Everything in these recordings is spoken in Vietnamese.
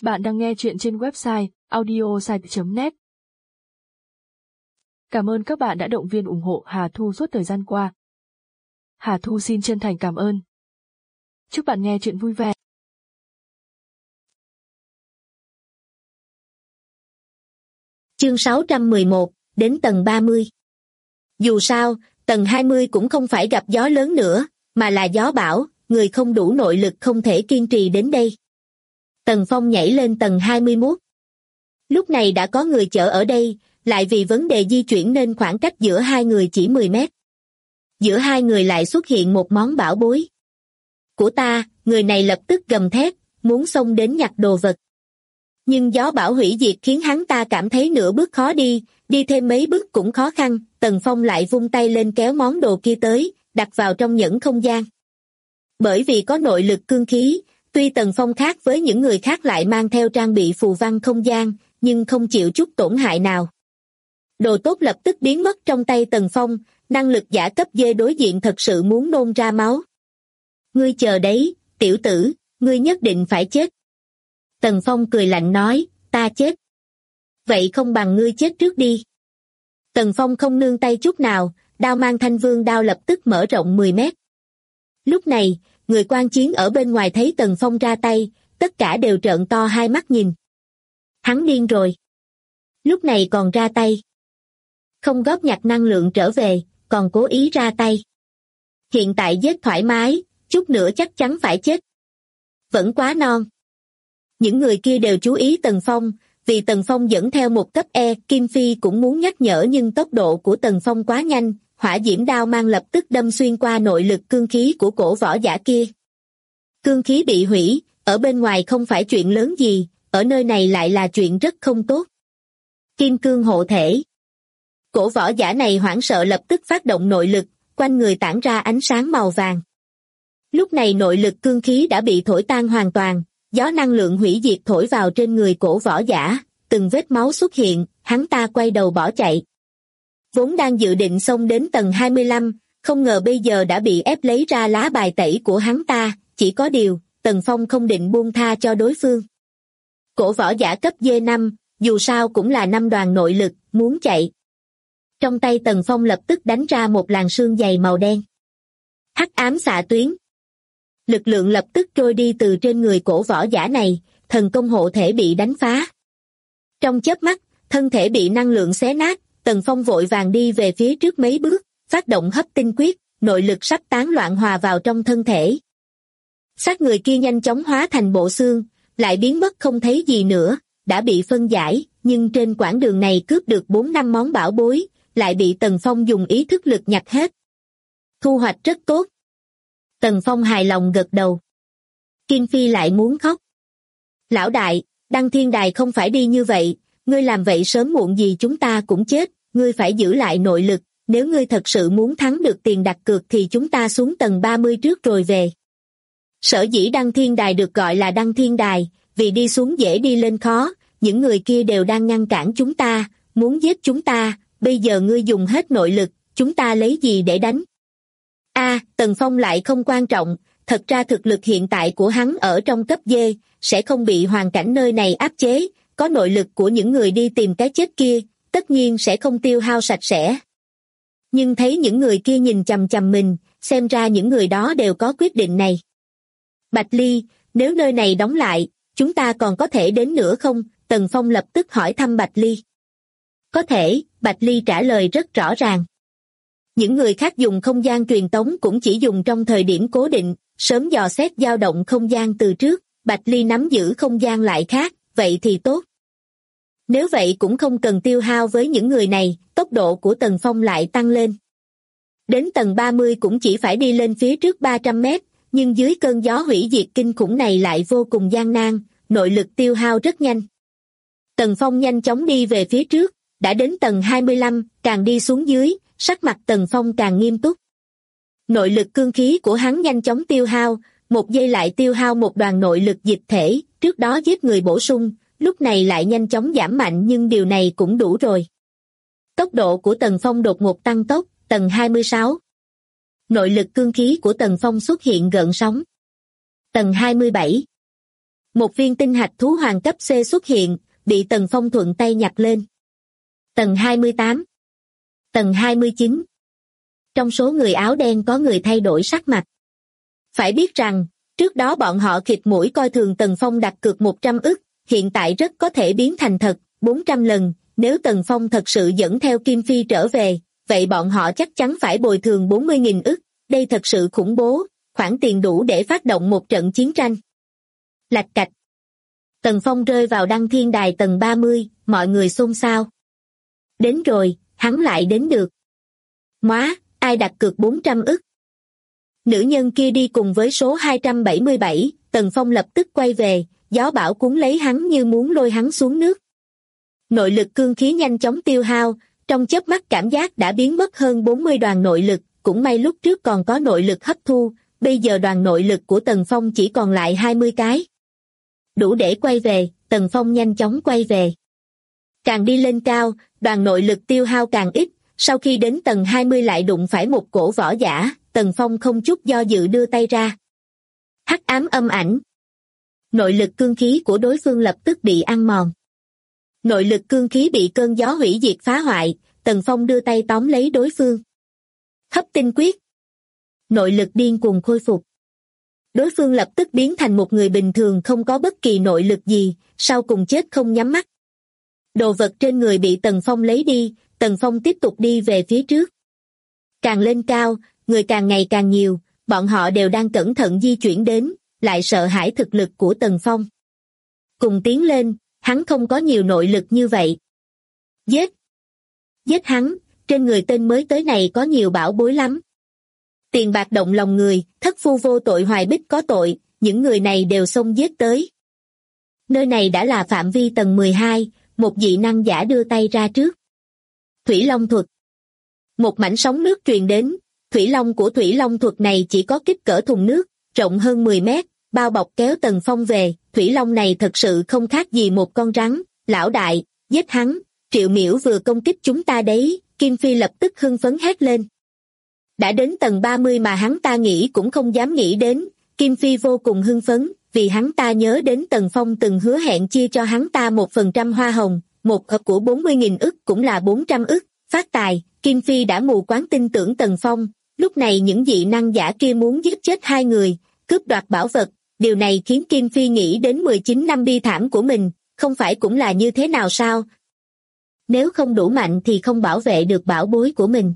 Bạn đang nghe chuyện trên website audiosite.net. Cảm ơn các bạn đã động viên ủng hộ Hà Thu suốt thời gian qua. Hà Thu xin chân thành cảm ơn. Chúc bạn nghe chuyện vui vẻ. Chương 611, đến tầng 30. Dù sao, tầng 20 cũng không phải gặp gió lớn nữa, mà là gió bão, người không đủ nội lực không thể kiên trì đến đây. Tần Phong nhảy lên tầng 21. Lúc này đã có người chở ở đây, lại vì vấn đề di chuyển nên khoảng cách giữa hai người chỉ 10 mét. Giữa hai người lại xuất hiện một món bảo bối. Của ta, người này lập tức gầm thét, muốn xông đến nhặt đồ vật. Nhưng gió bão hủy diệt khiến hắn ta cảm thấy nửa bước khó đi thêm mấy bước cũng khó khăn. Tần Phong lại vung tay lên kéo món đồ kia tới, đặt vào trong nhẫn không gian. Bởi vì có nội lực cương khí, tuy Tần Phong khác với những người khác lại mang theo trang bị phù văn không gian, nhưng không chịu chút tổn hại nào. Đồ tốt lập tức biến mất trong tay Tần Phong, năng lực giả cấp D đối diện thật sự muốn nôn ra máu. Ngươi chờ đấy, tiểu tử, ngươi nhất định phải chết. Tần Phong cười lạnh nói, ta chết. Vậy không bằng ngươi chết trước đi. Tần Phong không nương tay chút nào, đao mang Thanh Vương đao lập tức mở rộng 10 mét. Lúc này, người quan chiến ở bên ngoài thấy Tần Phong ra tay, tất cả đều trợn to hai mắt nhìn. Hắn điên rồi. Lúc này còn ra tay. Không góp nhặt năng lượng trở về, còn cố ý ra tay. Hiện tại giết thoải mái, chút nữa chắc chắn phải chết. Vẫn quá non. Những người kia đều chú ý Tần Phong, vì Tần Phong dẫn theo một cấp E, Kim Phi cũng muốn nhắc nhở nhưng tốc độ của Tần Phong quá nhanh, hỏa diễm đao mang lập tức đâm xuyên qua nội lực cương khí của cổ võ giả kia. Cương khí bị hủy, ở bên ngoài không phải chuyện lớn gì, ở nơi này lại là chuyện rất không tốt. Kim cương hộ thể. Cổ võ giả này hoảng sợ lập tức phát động nội lực, quanh người tản ra ánh sáng màu vàng. Lúc này nội lực cương khí đã bị thổi tan hoàn toàn, gió năng lượng hủy diệt thổi vào trên người cổ võ giả, từng vết máu xuất hiện, hắn ta quay đầu bỏ chạy. Vốn đang dự định xông đến tầng 25, không ngờ bây giờ đã bị ép lấy ra lá bài tẩy của hắn ta, chỉ có điều, Tần Phong không định buông tha cho đối phương. Cổ võ giả cấp D5, dù sao cũng là 5 đoàn nội lực, muốn chạy. Trong tay Tần Phong lập tức đánh ra một làn sương dày màu đen. Hắc ám xạ tuyến. Lực lượng lập tức trôi đi từ trên người cổ võ giả này, thần công hộ thể bị đánh phá. Trong chớp mắt, thân thể bị năng lượng xé nát, Tần Phong vội vàng đi về phía trước mấy bước, phát động hấp tinh quyết, nội lực sắp tán loạn hòa vào trong thân thể. Xác người kia nhanh chóng hóa thành bộ xương, lại biến mất không thấy gì nữa, đã bị phân giải, nhưng trên quãng đường này cướp được 4-5 món bảo bối, lại bị Tần Phong dùng ý thức lực nhặt hết. Thu hoạch rất tốt. Tần Phong hài lòng gật đầu. Kim Phi lại muốn khóc. Lão đại, Đăng Thiên Đài không phải đi như vậy, ngươi làm vậy sớm muộn gì chúng ta cũng chết, ngươi phải giữ lại nội lực, nếu ngươi thật sự muốn thắng được tiền đặt cược thì chúng ta xuống tầng 30 trước rồi về. Sở dĩ Đăng Thiên Đài được gọi là Đăng Thiên Đài, vì đi xuống dễ đi lên khó, những người kia đều đang ngăn cản chúng ta, muốn giết chúng ta, bây giờ ngươi dùng hết nội lực, chúng ta lấy gì để đánh? Tần Phong lại không quan trọng, thật ra thực lực hiện tại của hắn ở trong cấp D, sẽ không bị hoàn cảnh nơi này áp chế, có nội lực của những người đi tìm cái chết kia, tất nhiên sẽ không tiêu hao sạch sẽ. Nhưng thấy những người kia nhìn chằm chằm mình, xem ra những người đó đều có quyết định này. Bạch Ly, nếu nơi này đóng lại, chúng ta còn có thể đến nữa không? Tần Phong lập tức hỏi thăm Bạch Ly. Có thể, Bạch Ly trả lời rất rõ ràng. Những người khác dùng không gian truyền tống cũng chỉ dùng trong thời điểm cố định, sớm dò xét dao động không gian từ trước, Bạch Ly nắm giữ không gian lại khác, vậy thì tốt. Nếu vậy cũng không cần tiêu hao với những người này, tốc độ của Tần Phong lại tăng lên. Đến tầng 30 cũng chỉ phải đi lên phía trước 300 mét, nhưng dưới cơn gió hủy diệt kinh khủng này lại vô cùng gian nan, nội lực tiêu hao rất nhanh. Tần Phong nhanh chóng đi về phía trước, đã đến tầng 25, càng đi xuống dưới, sắc mặt Tần Phong càng nghiêm túc. Nội lực cương khí của hắn nhanh chóng tiêu hao, một giây lại tiêu hao một đoàn nội lực dịch thể, trước đó giết người bổ sung, lúc này lại nhanh chóng giảm mạnh nhưng điều này cũng đủ rồi. Tốc độ của Tần Phong đột ngột tăng tốc, tầng 26. Nội lực cương khí của Tần Phong xuất hiện gợn sóng. Tầng 27. Một viên tinh hạch thú hoàng cấp C xuất hiện, bị Tần Phong thuận tay nhặt lên. Tầng 28. Tầng 29. Trong số người áo đen có người thay đổi sắc mặt. Phải biết rằng, trước đó bọn họ khịt mũi coi thường Tần Phong đặt cược 100 ức, hiện tại rất có thể biến thành thật, 400 lần, nếu Tần Phong thật sự dẫn theo Kim Phi trở về, vậy bọn họ chắc chắn phải bồi thường 40.000 ức, đây thật sự khủng bố, khoản tiền đủ để phát động một trận chiến tranh. Lạch cạch. Tần Phong rơi vào đăng thiên đài tầng 30, mọi người xôn xao. Đến rồi, hắn lại đến được. Móa, ai đặt cược 400 ức? Nữ nhân kia đi cùng với số 277, Tần Phong lập tức quay về, gió bão cuốn lấy hắn như muốn lôi hắn xuống nước. Nội lực cương khí nhanh chóng tiêu hao, trong chớp mắt cảm giác đã biến mất hơn 40 đoàn nội lực, cũng may lúc trước còn có nội lực hấp thu, bây giờ đoàn nội lực của Tần Phong chỉ còn lại 20 cái. Đủ để quay về, Tần Phong nhanh chóng quay về. Càng đi lên cao, đoàn nội lực tiêu hao càng ít, sau khi đến tầng 20 lại đụng phải một cổ võ giả, Tần Phong không chút do dự đưa tay ra. Hắc ám âm ảnh. Nội lực cương khí của đối phương lập tức bị ăn mòn. Nội lực cương khí bị cơn gió hủy diệt phá hoại, Tần Phong đưa tay tóm lấy đối phương. Hấp tinh quyết. Nội lực điên cuồng khôi phục. Đối phương lập tức biến thành một người bình thường không có bất kỳ nội lực gì, sau cùng chết không nhắm mắt. Đồ vật trên người bị Tần Phong lấy đi, Tần Phong tiếp tục đi về phía trước. Càng lên cao, người càng ngày càng nhiều, bọn họ đều đang cẩn thận di chuyển đến, lại sợ hãi thực lực của Tần Phong. Cùng tiến lên, hắn không có nhiều nội lực như vậy. Giết! Giết hắn, trên người tên mới tới này có nhiều bảo bối lắm. Tiền bạc động lòng người, thất phu vô tội hoài bích có tội, những người này đều xông giết tới. Nơi này đã là phạm vi tầng 12, một dị năng giả đưa tay ra trước. Thủy Long thuật. Một mảnh sóng nước truyền đến, thủy long của thủy long thuật này chỉ có kích cỡ thùng nước, rộng hơn 10 mét, bao bọc kéo Tần Phong về, thủy long này thật sự không khác gì một con rắn, lão đại, giết hắn, Triệu Miễu vừa công kích chúng ta đấy, Kim Phi lập tức hưng phấn hét lên. Đã đến tầng 30 mà hắn ta nghĩ cũng không dám nghĩ đến, Kim Phi vô cùng hưng phấn, vì hắn ta nhớ đến Tần Phong từng hứa hẹn chia cho hắn ta 1% hoa hồng, một hộp của 40.000 ức cũng là 400 ức, phát tài, Kim Phi đã mù quáng tin tưởng Tần Phong, lúc này những dị năng giả kia muốn giết chết hai người, cướp đoạt bảo vật, điều này khiến Kim Phi nghĩ đến 19 năm bi thảm của mình, không phải cũng là như thế nào sao? Nếu không đủ mạnh thì không bảo vệ được bảo bối của mình.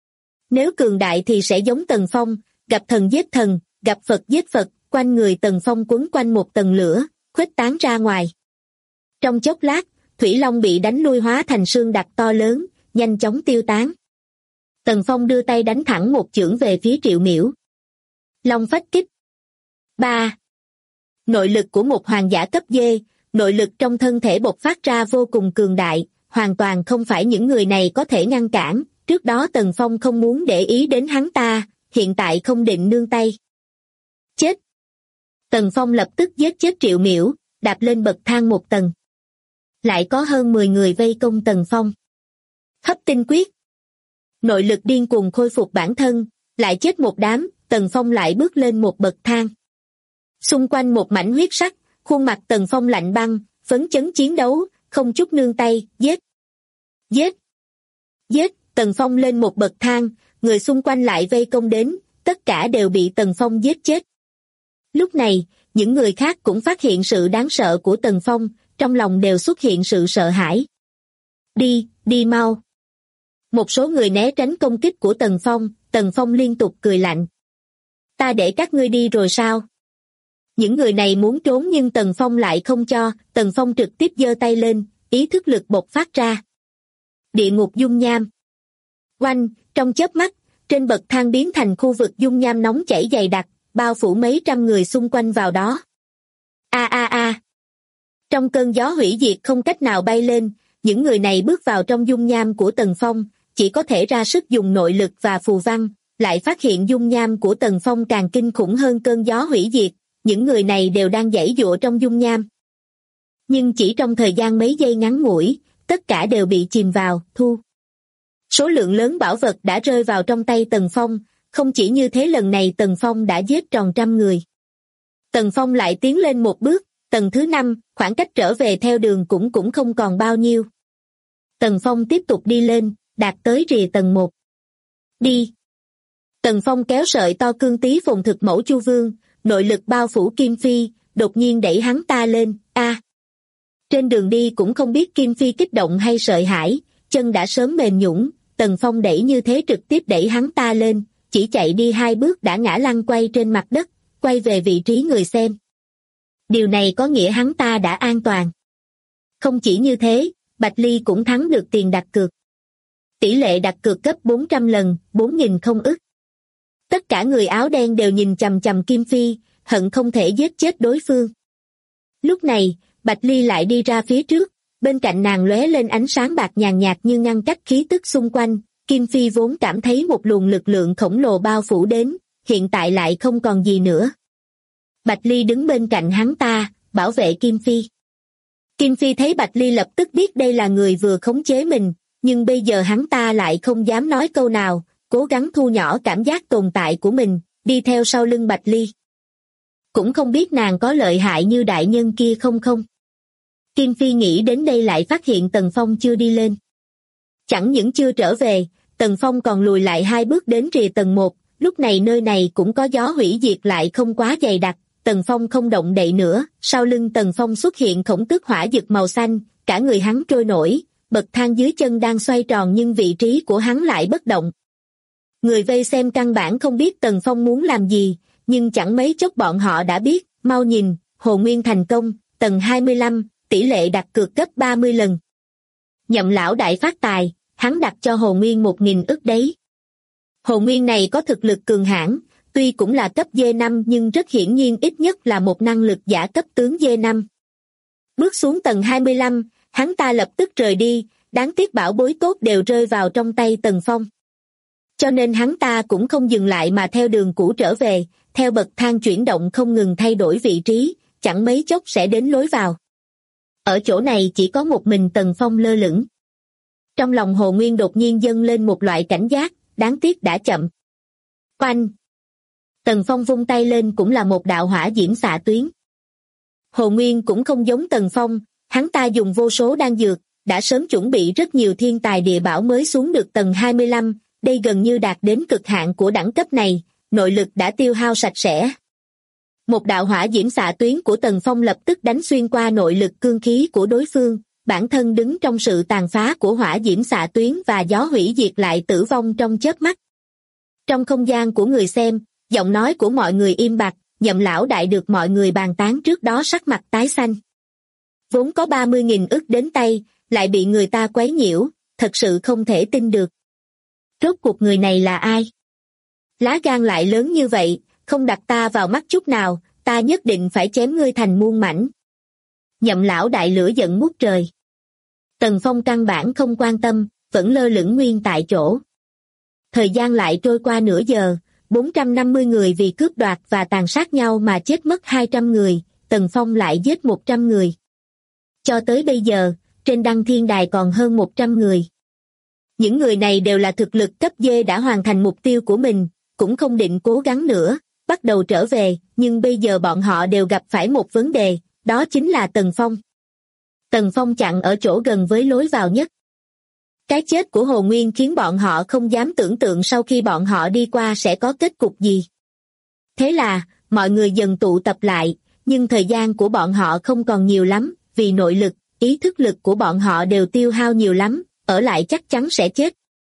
Nếu cường đại thì sẽ giống Tần Phong, gặp thần giết thần, gặp Phật giết Phật, quanh người Tần Phong quấn quanh một tầng lửa, khuếch tán ra ngoài. Trong chốc lát, Thủy Long bị đánh lui hóa thành sương đặc to lớn, nhanh chóng tiêu tán. Tần Phong đưa tay đánh thẳng một chưởng về phía Triệu Miễu. Long phách kích. 3. Nội lực của một hoàng giả cấp D, nội lực trong thân thể bộc phát ra vô cùng cường đại, hoàn toàn không phải những người này có thể ngăn cản, trước đó Tần Phong không muốn để ý đến hắn ta, hiện tại không định nương tay. Chết! Tần Phong lập tức giết chết Triệu Miễu, đạp lên bậc thang một tầng. Lại có hơn 10 người vây công Tần Phong. Hấp tinh quyết. Nội lực điên cuồng khôi phục bản thân, lại chết một đám, Tần Phong lại bước lên một bậc thang. Xung quanh một mảnh huyết sắc, khuôn mặt Tần Phong lạnh băng, phấn chấn chiến đấu, không chút nương tay, giết. Giết. Giết, Tần Phong lên một bậc thang, người xung quanh lại vây công đến, tất cả đều bị Tần Phong giết chết. Lúc này, những người khác cũng phát hiện sự đáng sợ của Tần Phong, trong lòng đều xuất hiện sự sợ hãi. Đi, đi mau. Một số người né tránh công kích của Tần Phong liên tục cười lạnh. Ta để các ngươi đi rồi sao? Những người này muốn trốn nhưng Tần Phong lại không cho, Tần Phong trực tiếp giơ tay lên, ý thức lực bộc phát ra. Địa ngục dung nham. Oanh, trong chớp mắt, trên bậc thang biến thành khu vực dung nham nóng chảy dày đặc, bao phủ mấy trăm người xung quanh vào đó. A a a. Trong cơn gió hủy diệt không cách nào bay lên, những người này bước vào trong dung nham của Tần Phong, chỉ có thể ra sức dùng nội lực và phù văn, lại phát hiện dung nham của Tần Phong càng kinh khủng hơn cơn gió hủy diệt, những người này đều đang giãy giụa trong dung nham. Nhưng chỉ trong thời gian mấy giây ngắn ngủi, tất cả đều bị chìm vào, thu. Số lượng lớn bảo vật đã rơi vào trong tay Tần Phong, không chỉ như thế lần này Tần Phong đã giết tròn trăm người. Tần Phong lại tiến lên một bước, tầng thứ 5, khoảng cách trở về theo đường cũng không còn bao nhiêu. Tần Phong tiếp tục đi lên, đạt tới rìa tầng 1. Đi! Tần Phong kéo sợi to cương tí phồn thực mẫu Chu Vương, nội lực bao phủ Kim Phi, đột nhiên đẩy hắn ta lên, Trên đường đi cũng không biết Kim Phi kích động hay sợ hãi, chân đã sớm mềm nhũn, Tần Phong đẩy như thế trực tiếp đẩy hắn ta lên, chỉ chạy đi 2 bước đã ngã lăn quay trên mặt đất, quay về vị trí người xem. Điều này có nghĩa hắn ta đã an toàn. Không chỉ như thế, Bạch Ly cũng thắng được tiền đặt cược. Tỷ lệ đặt cược gấp 400 lần, 4.000 không ức. Tất cả người áo đen đều nhìn chằm chằm Kim Phi, hận không thể giết chết đối phương. Lúc này, Bạch Ly lại đi ra phía trước, bên cạnh nàng lóe lên ánh sáng bạc nhàn nhạt như ngăn cách khí tức xung quanh. Kim Phi vốn cảm thấy một luồng lực lượng khổng lồ bao phủ đến, hiện tại lại không còn gì nữa. Bạch Ly đứng bên cạnh hắn ta, bảo vệ Kim Phi. Kim Phi thấy Bạch Ly lập tức biết đây là người vừa khống chế mình, nhưng bây giờ hắn ta lại không dám nói câu nào, cố gắng thu nhỏ cảm giác tồn tại của mình, đi theo sau lưng Bạch Ly. Cũng không biết nàng có lợi hại như đại nhân kia không. Kim Phi nghĩ đến đây lại phát hiện Tần Phong chưa đi lên. Chẳng những chưa trở về, Tần Phong còn lùi lại 2 bước đến rìa tầng 1, lúc này nơi này cũng có gió hủy diệt lại không quá dày đặc, Tần Phong không động đậy nữa, sau lưng Tần Phong xuất hiện khổng tước hỏa dực màu xanh, cả người hắn trôi nổi, bậc thang dưới chân đang xoay tròn nhưng vị trí của hắn lại bất động. Người vây xem căn bản không biết Tần Phong muốn làm gì, nhưng chẳng mấy chốc bọn họ đã biết, mau nhìn, Hồ Nguyên thành công, tầng 25, tỷ lệ đặt cược gấp 30 lần. Nhậm lão đại phát tài, hắn đặt cho Hồ Nguyên 1.000 ức đấy. Hồ Nguyên này có thực lực cường hãn, tuy cũng là cấp D5 nhưng rất hiển nhiên ít nhất là một năng lực giả cấp tướng D5. Bước xuống tầng 25, hắn ta lập tức rời đi, đáng tiếc bảo bối tốt đều rơi vào trong tay Tần Phong. Cho nên hắn ta cũng không dừng lại mà theo đường cũ trở về, theo bậc thang chuyển động không ngừng thay đổi vị trí, chẳng mấy chốc sẽ đến lối vào. Ở chỗ này chỉ có một mình Tần Phong lơ lửng. Trong lòng Hồ Nguyên đột nhiên dâng lên một loại cảnh giác, đáng tiếc đã chậm. Oanh! Tần Phong vung tay lên cũng là một đạo hỏa diễm xạ tuyến. Hồ Nguyên cũng không giống Tần Phong, hắn ta dùng vô số đan dược, đã sớm chuẩn bị rất nhiều thiên tài địa bảo mới xuống được tầng 25, đây gần như đạt đến cực hạn của đẳng cấp này, nội lực đã tiêu hao sạch sẽ. Một đạo hỏa diễm xạ tuyến của Tần Phong lập tức đánh xuyên qua nội lực cương khí của đối phương, bản thân đứng trong sự tàn phá của hỏa diễm xạ tuyến và gió hủy diệt lại tử vong trong chớp mắt. Trong không gian của người xem, giọng nói của mọi người im bặt, Nhậm lão đại được mọi người bàn tán trước đó sắc mặt tái xanh. Vốn có 30.000 ức đến tay, lại bị người ta quấy nhiễu, thật sự không thể tin được. Rốt cuộc người này là ai? Lá gan lại lớn như vậy, không đặt ta vào mắt chút nào, ta nhất định phải chém ngươi thành muôn mảnh. Nhậm lão đại lửa giận ngút trời. Tần Phong căn bản không quan tâm, vẫn lơ lửng nguyên tại chỗ. Thời gian lại trôi qua nửa giờ, 450 người vì cướp đoạt và tàn sát nhau mà chết mất 200 người, Tần Phong lại giết 100 người. Cho tới bây giờ, trên Đăng Thiên Đài còn hơn 100 người. Những người này đều là thực lực cấp D đã hoàn thành mục tiêu của mình, cũng không định cố gắng nữa, bắt đầu trở về, nhưng bây giờ bọn họ đều gặp phải một vấn đề, đó chính là Tần Phong. Tần Phong chặn ở chỗ gần với lối vào nhất. Cái chết của Hồ Nguyên khiến bọn họ không dám tưởng tượng sau khi bọn họ đi qua sẽ có kết cục gì. Thế là, mọi người dần tụ tập lại, nhưng thời gian của bọn họ không còn nhiều lắm, vì nội lực, ý thức lực của bọn họ đều tiêu hao nhiều lắm, ở lại chắc chắn sẽ chết.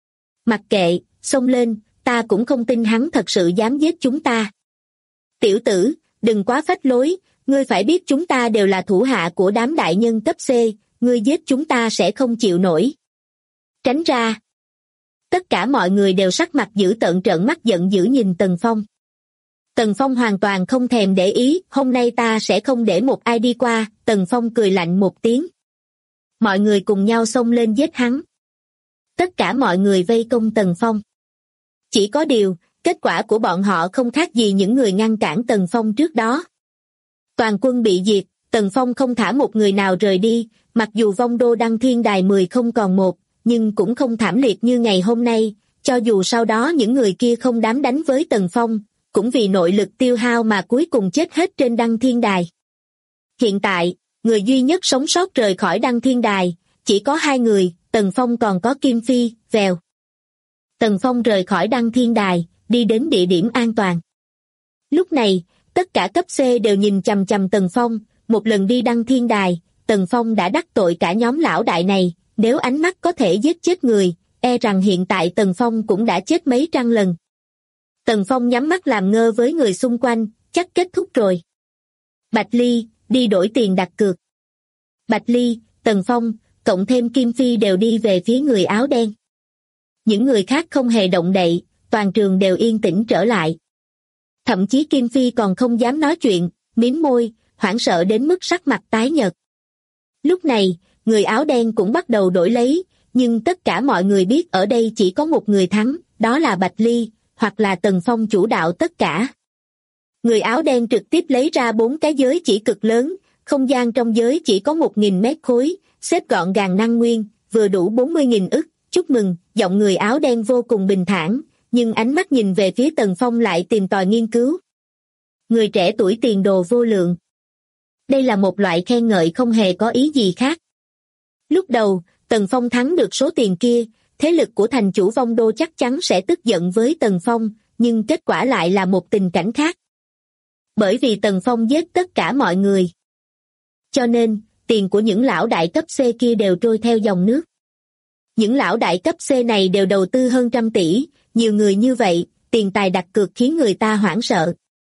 Mặc kệ, xông lên, ta cũng không tin hắn thật sự dám giết chúng ta. Tiểu tử, đừng quá phách lối, ngươi phải biết chúng ta đều là thủ hạ của đám đại nhân cấp C, ngươi giết chúng ta sẽ không chịu nổi. Tránh ra. Tất cả mọi người đều sắc mặt dữ tợn trợn mắt giận dữ nhìn Tần Phong. Tần Phong hoàn toàn không thèm để ý, hôm nay ta sẽ không để một ai đi qua, Tần Phong cười lạnh một tiếng. Mọi người cùng nhau xông lên giết hắn. Tất cả mọi người vây công Tần Phong. Chỉ có điều, kết quả của bọn họ không khác gì những người ngăn cản Tần Phong trước đó. Toàn quân bị diệt, Tần Phong không thả một người nào rời đi, mặc dù vong đô Đăng Thiên Đài 10 không còn một, nhưng cũng không thảm liệt như ngày hôm nay, cho dù sau đó những người kia không dám đánh với Tần Phong, cũng vì nội lực tiêu hao mà cuối cùng chết hết trên Đăng Thiên Đài. Hiện tại, người duy nhất sống sót rời khỏi Đăng Thiên Đài, chỉ có hai người, Tần Phong còn có Kim Phi, vèo. Tần Phong rời khỏi Đăng Thiên Đài, đi đến địa điểm an toàn. Lúc này, tất cả cấp C đều nhìn chằm chằm Tần Phong, một lần đi Đăng Thiên Đài, Tần Phong đã đắc tội cả nhóm lão đại này, nếu ánh mắt có thể giết chết người, e rằng hiện tại Tần Phong cũng đã chết mấy trăm lần. Tần Phong nhắm mắt làm ngơ với người xung quanh, chắc kết thúc rồi. Bạch Ly, đi đổi tiền đặt cược. Bạch Ly, Tần Phong, cộng thêm Kim Phi đều đi về phía người áo đen. Những người khác không hề động đậy, toàn trường đều yên tĩnh trở lại. Thậm chí Kim Phi còn không dám nói chuyện, mím môi, hoảng sợ đến mức sắc mặt tái nhợt. Lúc này, người áo đen cũng bắt đầu đổi lấy, nhưng tất cả mọi người biết ở đây chỉ có một người thắng, đó là Bạch Ly, hoặc là Tần Phong chủ đạo tất cả. Người áo đen trực tiếp lấy ra 4 cái giới chỉ cực lớn, không gian trong giới chỉ có 1.000 mét khối, xếp gọn gàng năng nguyên, vừa đủ 40.000 ức, chúc mừng, giọng người áo đen vô cùng bình thản, nhưng ánh mắt nhìn về phía Tần Phong lại tìm tòi nghiên cứu. Người trẻ tuổi tiền đồ vô lượng. Đây là một loại khen ngợi không hề có ý gì khác. Lúc đầu, Tần Phong thắng được số tiền kia, thế lực của thành chủ Vong Đô chắc chắn sẽ tức giận với Tần Phong, nhưng kết quả lại là một tình cảnh khác. Bởi vì Tần Phong giết tất cả mọi người. Cho nên, tiền của những lão đại cấp C kia đều trôi theo dòng nước. Những lão đại cấp C này đều đầu tư hơn 100 tỷ, nhiều người như vậy, tiền tài đặt cược khiến người ta hoảng sợ.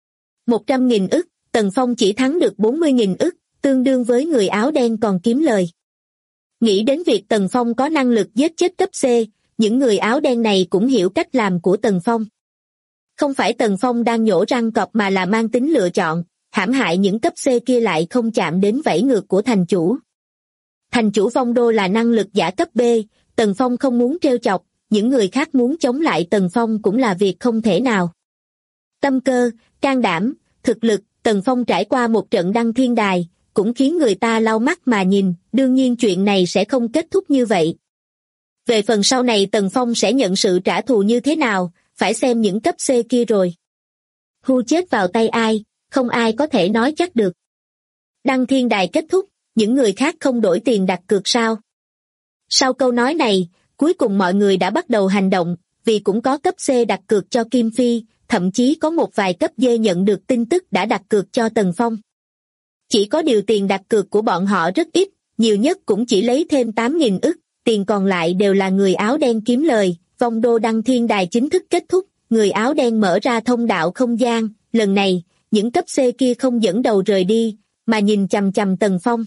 100.000 ức, Tần Phong chỉ thắng được 40.000 ức, tương đương với người áo đen còn kiếm lời. Nghĩ đến việc Tần Phong có năng lực giết chết cấp C, những người áo đen này cũng hiểu cách làm của Tần Phong. Không phải Tần Phong đang nhổ răng cọp mà là mang tính lựa chọn, hãm hại những cấp C kia lại không chạm đến vảy ngược của thành chủ. Thành chủ Vong Đô là năng lực giả cấp B, Tần Phong không muốn trêu chọc, những người khác muốn chống lại Tần Phong cũng là việc không thể nào. Tâm cơ, can đảm, thực lực, Tần Phong trải qua một trận Đăng Thiên Đài, cũng khiến người ta lau mắt mà nhìn, đương nhiên chuyện này sẽ không kết thúc như vậy. Về phần sau này Tần Phong sẽ nhận sự trả thù như thế nào, phải xem những cấp C kia rồi. Hu chết vào tay ai, không ai có thể nói chắc được. Đăng Thiên Đài kết thúc, những người khác không đổi tiền đặt cược sao? Sau câu nói này, cuối cùng mọi người đã bắt đầu hành động, vì cũng có cấp C đặt cược cho Kim Phi, thậm chí có một vài cấp D nhận được tin tức đã đặt cược cho Tần Phong. Chỉ có điều tiền đặt cược của bọn họ rất ít, nhiều nhất cũng chỉ lấy thêm 8.000 ức, tiền còn lại đều là người áo đen kiếm lời. Vong Đô Đăng Thiên Đài chính thức kết thúc, người áo đen mở ra thông đạo không gian, lần này, những cấp C kia không dẫn đầu rời đi, mà nhìn chằm chằm Tần Phong.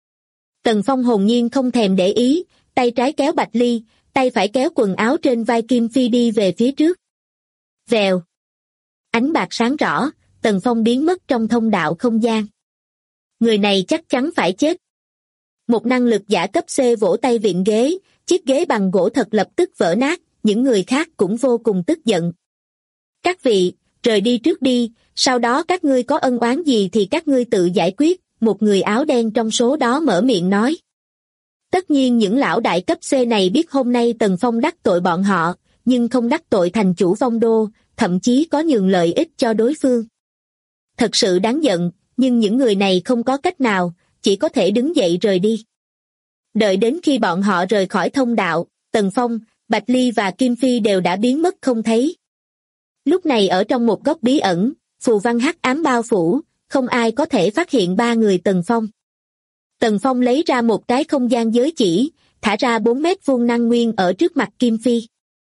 Tần Phong hồn nhiên không thèm để ý, tay trái kéo Bạch Ly, tay phải kéo quần áo trên vai Kim Phi đi về phía trước. Vèo. Ánh bạc sáng rõ, Tần Phong biến mất trong thông đạo không gian. Người này chắc chắn phải chết. Một năng lực giả cấp C vỗ tay vịn ghế, chiếc ghế bằng gỗ thật lập tức vỡ nát, những người khác cũng vô cùng tức giận. Các vị, rời đi trước đi, sau đó các ngươi có ân oán gì thì các ngươi tự giải quyết, một người áo đen trong số đó mở miệng nói. Tất nhiên những lão đại cấp C này biết hôm nay Tần Phong đắc tội bọn họ, nhưng không đắc tội thành chủ Vong Đô, thậm chí có nhường lợi ích cho đối phương. Thật sự đáng giận, nhưng những người này không có cách nào, chỉ có thể đứng dậy rời đi. Đợi đến khi bọn họ rời khỏi thông đạo, Tần Phong, Bạch Ly và Kim Phi đều đã biến mất không thấy. Lúc này ở trong một góc bí ẩn, phù văn hắc ám bao phủ, không ai có thể phát hiện ba người Tần Phong. Tần Phong lấy ra một cái không gian giới chỉ, thả ra 4 mét vuông năng nguyên ở trước mặt Kim Phi.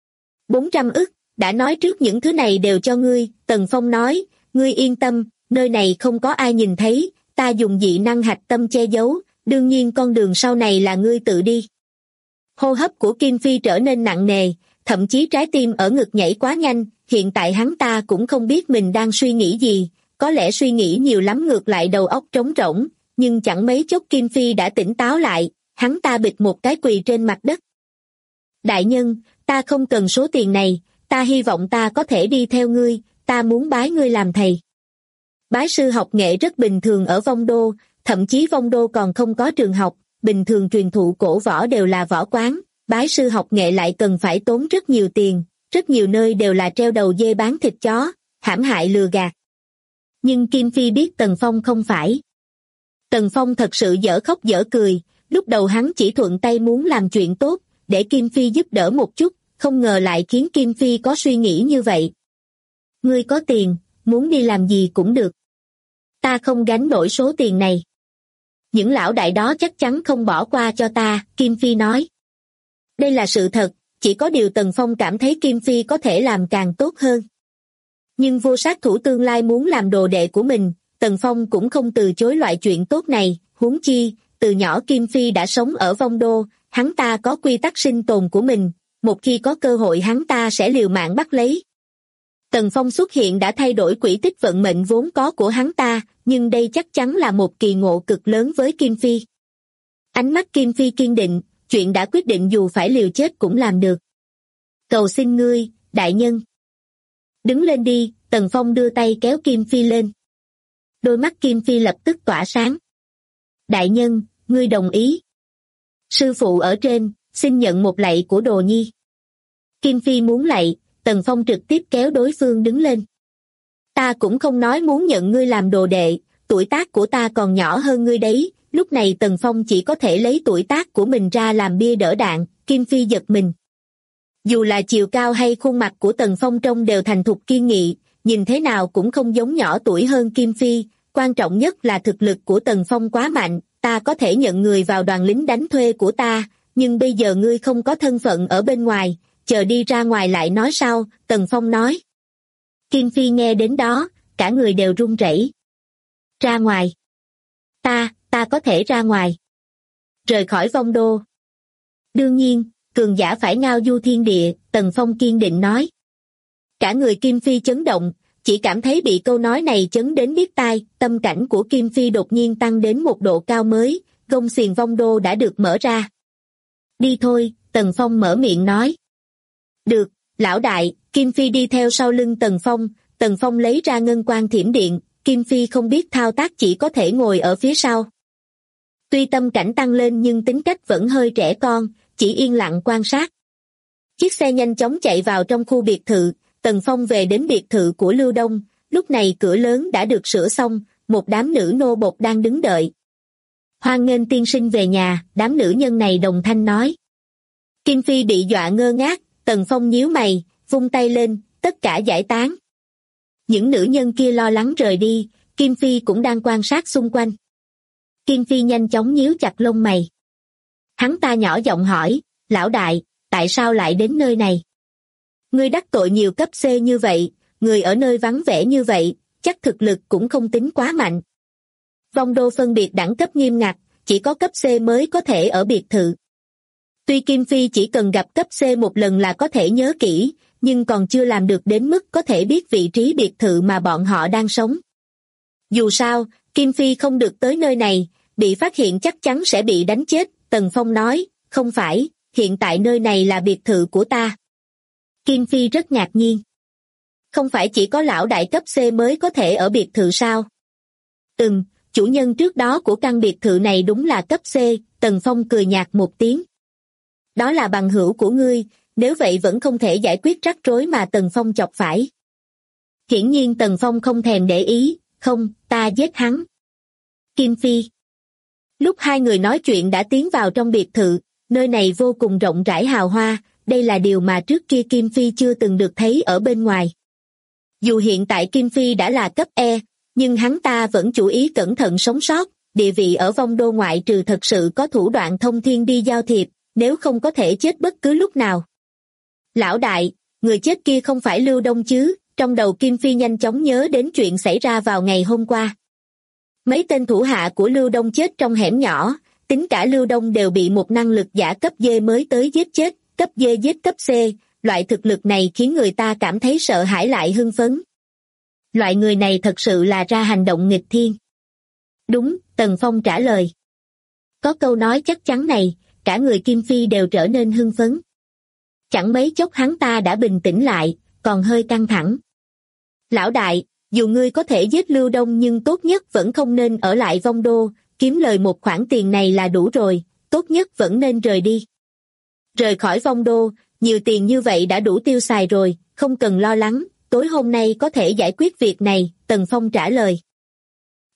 400 ức, đã nói trước những thứ này đều cho ngươi, Tần Phong nói, ngươi yên tâm, nơi này không có ai nhìn thấy, ta dùng dị năng hạch tâm che giấu, đương nhiên con đường sau này là ngươi tự đi. Hô hấp của Kim Phi trở nên nặng nề, thậm chí trái tim ở ngực nhảy quá nhanh, hiện tại hắn ta cũng không biết mình đang suy nghĩ gì, có lẽ suy nghĩ nhiều lắm ngược lại đầu óc trống rỗng, nhưng chẳng mấy chốc Kim Phi đã tỉnh táo lại, hắn ta bịch một cái quỳ trên mặt đất. Đại nhân, ta không cần số tiền này, ta hy vọng ta có thể đi theo ngươi, ta muốn bái ngươi làm thầy. Bái sư học nghệ rất bình thường ở Vong Đô, thậm chí Vong Đô còn không có trường học, bình thường truyền thụ cổ võ đều là võ quán, bái sư học nghệ lại cần phải tốn rất nhiều tiền, rất nhiều nơi đều là treo đầu dê bán thịt chó, hãm hại lừa gạt. Nhưng Kim Phi biết Tần Phong không phải. Tần Phong thật sự dở khóc dở cười, lúc đầu hắn chỉ thuận tay muốn làm chuyện tốt, để Kim Phi giúp đỡ một chút, không ngờ lại khiến Kim Phi có suy nghĩ như vậy. Ngươi có tiền, muốn đi làm gì cũng được. Ta không gánh nổi số tiền này. Những lão đại đó chắc chắn không bỏ qua cho ta, Kim Phi nói. Đây là sự thật, chỉ có điều Tần Phong cảm thấy Kim Phi có thể làm càng tốt hơn. Nhưng vô sát thủ tương lai muốn làm đồ đệ của mình, Tần Phong cũng không từ chối loại chuyện tốt này, huống chi, từ nhỏ Kim Phi đã sống ở Vong Đô, hắn ta có quy tắc sinh tồn của mình, một khi có cơ hội hắn ta sẽ liều mạng bắt lấy. Tần Phong xuất hiện đã thay đổi quỹ tích vận mệnh vốn có của hắn ta, nhưng đây chắc chắn là một kỳ ngộ cực lớn với Kim Phi. Ánh mắt Kim Phi kiên định, chuyện đã quyết định dù phải liều chết cũng làm được. Cầu xin ngươi, đại nhân. Đứng lên đi, Tần Phong đưa tay kéo Kim Phi lên. Đôi mắt Kim Phi lập tức tỏa sáng. Đại nhân, ngươi đồng ý. Sư phụ ở trên, xin nhận một lạy của đồ nhi. Kim Phi muốn lạy, Tần Phong trực tiếp kéo đối phương đứng lên. Ta cũng không nói muốn nhận ngươi làm đồ đệ, tuổi tác của ta còn nhỏ hơn ngươi đấy. Lúc này Tần Phong chỉ có thể lấy tuổi tác của mình ra làm bia đỡ đạn, Kim Phi giật mình. Dù là chiều cao hay khuôn mặt của Tần Phong trông đều thành thục kiên nghị, nhìn thế nào cũng không giống nhỏ tuổi hơn Kim Phi, quan trọng nhất là thực lực của Tần Phong quá mạnh, ta có thể nhận người vào đoàn lính đánh thuê của ta, nhưng bây giờ ngươi không có thân phận ở bên ngoài, chờ đi ra ngoài lại nói sao, Tần Phong nói. Kim Phi nghe đến đó, cả người đều run rẩy. Ra ngoài. Ta có thể ra ngoài. Rời khỏi Vong Đô. Đương nhiên, cường giả phải ngao du thiên địa, Tần Phong kiên định nói. Cả người Kim Phi chấn động, chỉ cảm thấy bị câu nói này chấn đến điếc tai, tâm cảnh của Kim Phi đột nhiên tăng đến một độ cao mới, gông xiềng Vong Đô đã được mở ra. Đi thôi, Tần Phong mở miệng nói. Được, lão đại, Kim Phi đi theo sau lưng Tần Phong lấy ra ngân quan thiểm điện, Kim Phi không biết thao tác chỉ có thể ngồi ở phía sau. Tuy tâm cảnh tăng lên nhưng tính cách vẫn hơi trẻ con, chỉ yên lặng quan sát. Chiếc xe nhanh chóng chạy vào trong khu biệt thự, Tần Phong về đến biệt thự của Lưu Đông, lúc này cửa lớn đã được sửa xong, một đám nữ nô bộc đang đứng đợi. Hoan nghênh tiên sinh về nhà, đám nữ nhân này đồng thanh nói. Kim Phi bị dọa ngơ ngác, Tần Phong nhíu mày, vung tay lên, tất cả giải tán. Những nữ nhân kia lo lắng rời đi, Kim Phi cũng đang quan sát xung quanh. Kim Phi nhanh chóng nhíu chặt lông mày. Hắn ta nhỏ giọng hỏi, lão đại, tại sao lại đến nơi này? Ngươi đắc tội nhiều cấp C như vậy, người ở nơi vắng vẻ như vậy, chắc thực lực cũng không tính quá mạnh. Vong Đô phân biệt đẳng cấp nghiêm ngặt, chỉ có cấp C mới có thể ở biệt thự. Tuy Kim Phi chỉ cần gặp cấp C một lần là có thể nhớ kỹ, nhưng còn chưa làm được đến mức có thể biết vị trí biệt thự mà bọn họ đang sống. Dù sao, Kim Phi không được tới nơi này, bị phát hiện chắc chắn sẽ bị đánh chết, Tần Phong nói, không phải, hiện tại nơi này là biệt thự của ta. Kim Phi rất ngạc nhiên. Không phải chỉ có lão đại cấp C mới có thể ở biệt thự sao? Chủ nhân trước đó của căn biệt thự này đúng là cấp C, Tần Phong cười nhạt một tiếng. Đó là bằng hữu của ngươi, nếu vậy vẫn không thể giải quyết rắc rối mà Tần Phong chọc phải. Hiển nhiên Tần Phong không thèm để ý, không, ta giết hắn. Kim Phi. Lúc hai người nói chuyện đã tiến vào trong biệt thự, nơi này vô cùng rộng rãi hào hoa, đây là điều mà trước kia Kim Phi chưa từng được thấy ở bên ngoài. Dù hiện tại Kim Phi đã là cấp E, nhưng hắn ta vẫn chú ý cẩn thận sống sót, địa vị ở Vong Đô ngoại trừ thật sự có thủ đoạn thông thiên đi giao thiệp, nếu không có thể chết bất cứ lúc nào. Lão đại, người chết kia không phải Lưu Đông chứ? Trong đầu Kim Phi nhanh chóng nhớ đến chuyện xảy ra vào ngày hôm qua. Mấy tên thủ hạ của Lưu Đông chết trong hẻm nhỏ, tính cả Lưu Đông đều bị một năng lực giả cấp D mới tới giết chết, cấp D giết cấp C, loại thực lực này khiến người ta cảm thấy sợ hãi lại hưng phấn. Loại người này thật sự là ra hành động nghịch thiên. Đúng, Tần Phong trả lời. Có câu nói chắc chắn này, cả người Kim Phi đều trở nên hưng phấn. Chẳng mấy chốc hắn ta đã bình tĩnh lại, còn hơi căng thẳng. Lão đại, dù ngươi có thể giết Lưu Đông nhưng tốt nhất vẫn không nên ở lại Vong Đô, kiếm lời một khoản tiền này là đủ rồi, tốt nhất vẫn nên rời đi. Rời khỏi Vong Đô, nhiều tiền như vậy đã đủ tiêu xài rồi, không cần lo lắng, tối hôm nay có thể giải quyết việc này, Tần Phong trả lời.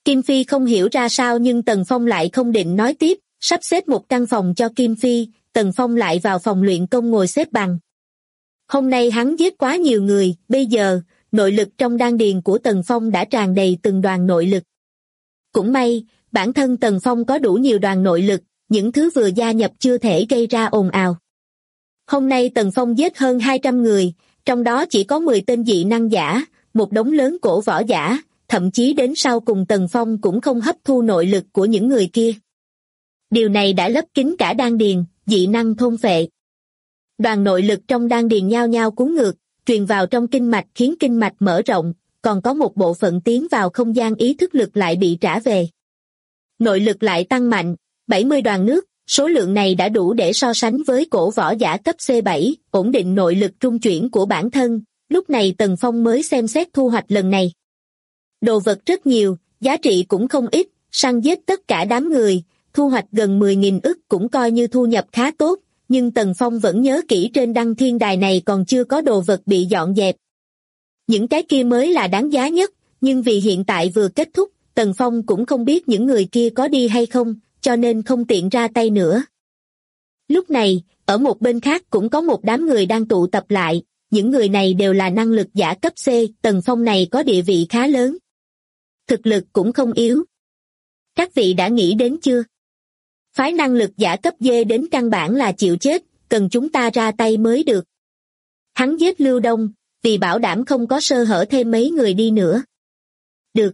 Kim Phi không hiểu ra sao nhưng Tần Phong lại không định nói tiếp, sắp xếp một căn phòng cho Kim Phi, Tần Phong lại vào phòng luyện công ngồi xếp bằng. Hôm nay hắn giết quá nhiều người, bây giờ, nội lực trong đan điền của Tần Phong đã tràn đầy từng đoàn nội lực. Cũng may, bản thân Tần Phong có đủ nhiều đoàn nội lực, những thứ vừa gia nhập chưa thể gây ra ồn ào. Hôm nay Tần Phong giết hơn 200 người, trong đó chỉ có 10 tên dị năng giả, một đống lớn cổ võ giả, thậm chí đến sau cùng Tần Phong cũng không hấp thu nội lực của những người kia. Điều này đã lấp kín cả đan điền, dị năng thôn phệ. Đoàn nội lực trong đan điền nhao nhao cuốn ngược, truyền vào trong kinh mạch khiến kinh mạch mở rộng, còn có một bộ phận tiến vào không gian ý thức lực lại bị trả về. Nội lực lại tăng mạnh, 70 đoàn nước, số lượng này đã đủ để so sánh với cổ võ giả cấp C7, ổn định nội lực trung chuyển của bản thân, lúc này Tần Phong mới xem xét thu hoạch lần này. Đồ vật rất nhiều, giá trị cũng không ít, săn giết tất cả đám người, thu hoạch gần 10.000 ức cũng coi như thu nhập khá tốt, nhưng Tần Phong vẫn nhớ kỹ trên đăng thiên đài này còn chưa có đồ vật bị dọn dẹp. Những cái kia mới là đáng giá nhất, nhưng vì hiện tại vừa kết thúc, Tần Phong cũng không biết những người kia có đi hay không, cho nên không tiện ra tay nữa. Lúc này, ở một bên khác cũng có một đám người đang tụ tập lại, những người này đều là năng lực giả cấp C, Tần Phong này có địa vị khá lớn. Thực lực cũng không yếu. Các vị đã nghĩ đến chưa? Phái năng lực giả cấp D đến căn bản là chịu chết, cần chúng ta ra tay mới được. Hắn giết Lưu Đông, vì bảo đảm không có sơ hở thêm mấy người đi nữa. Được.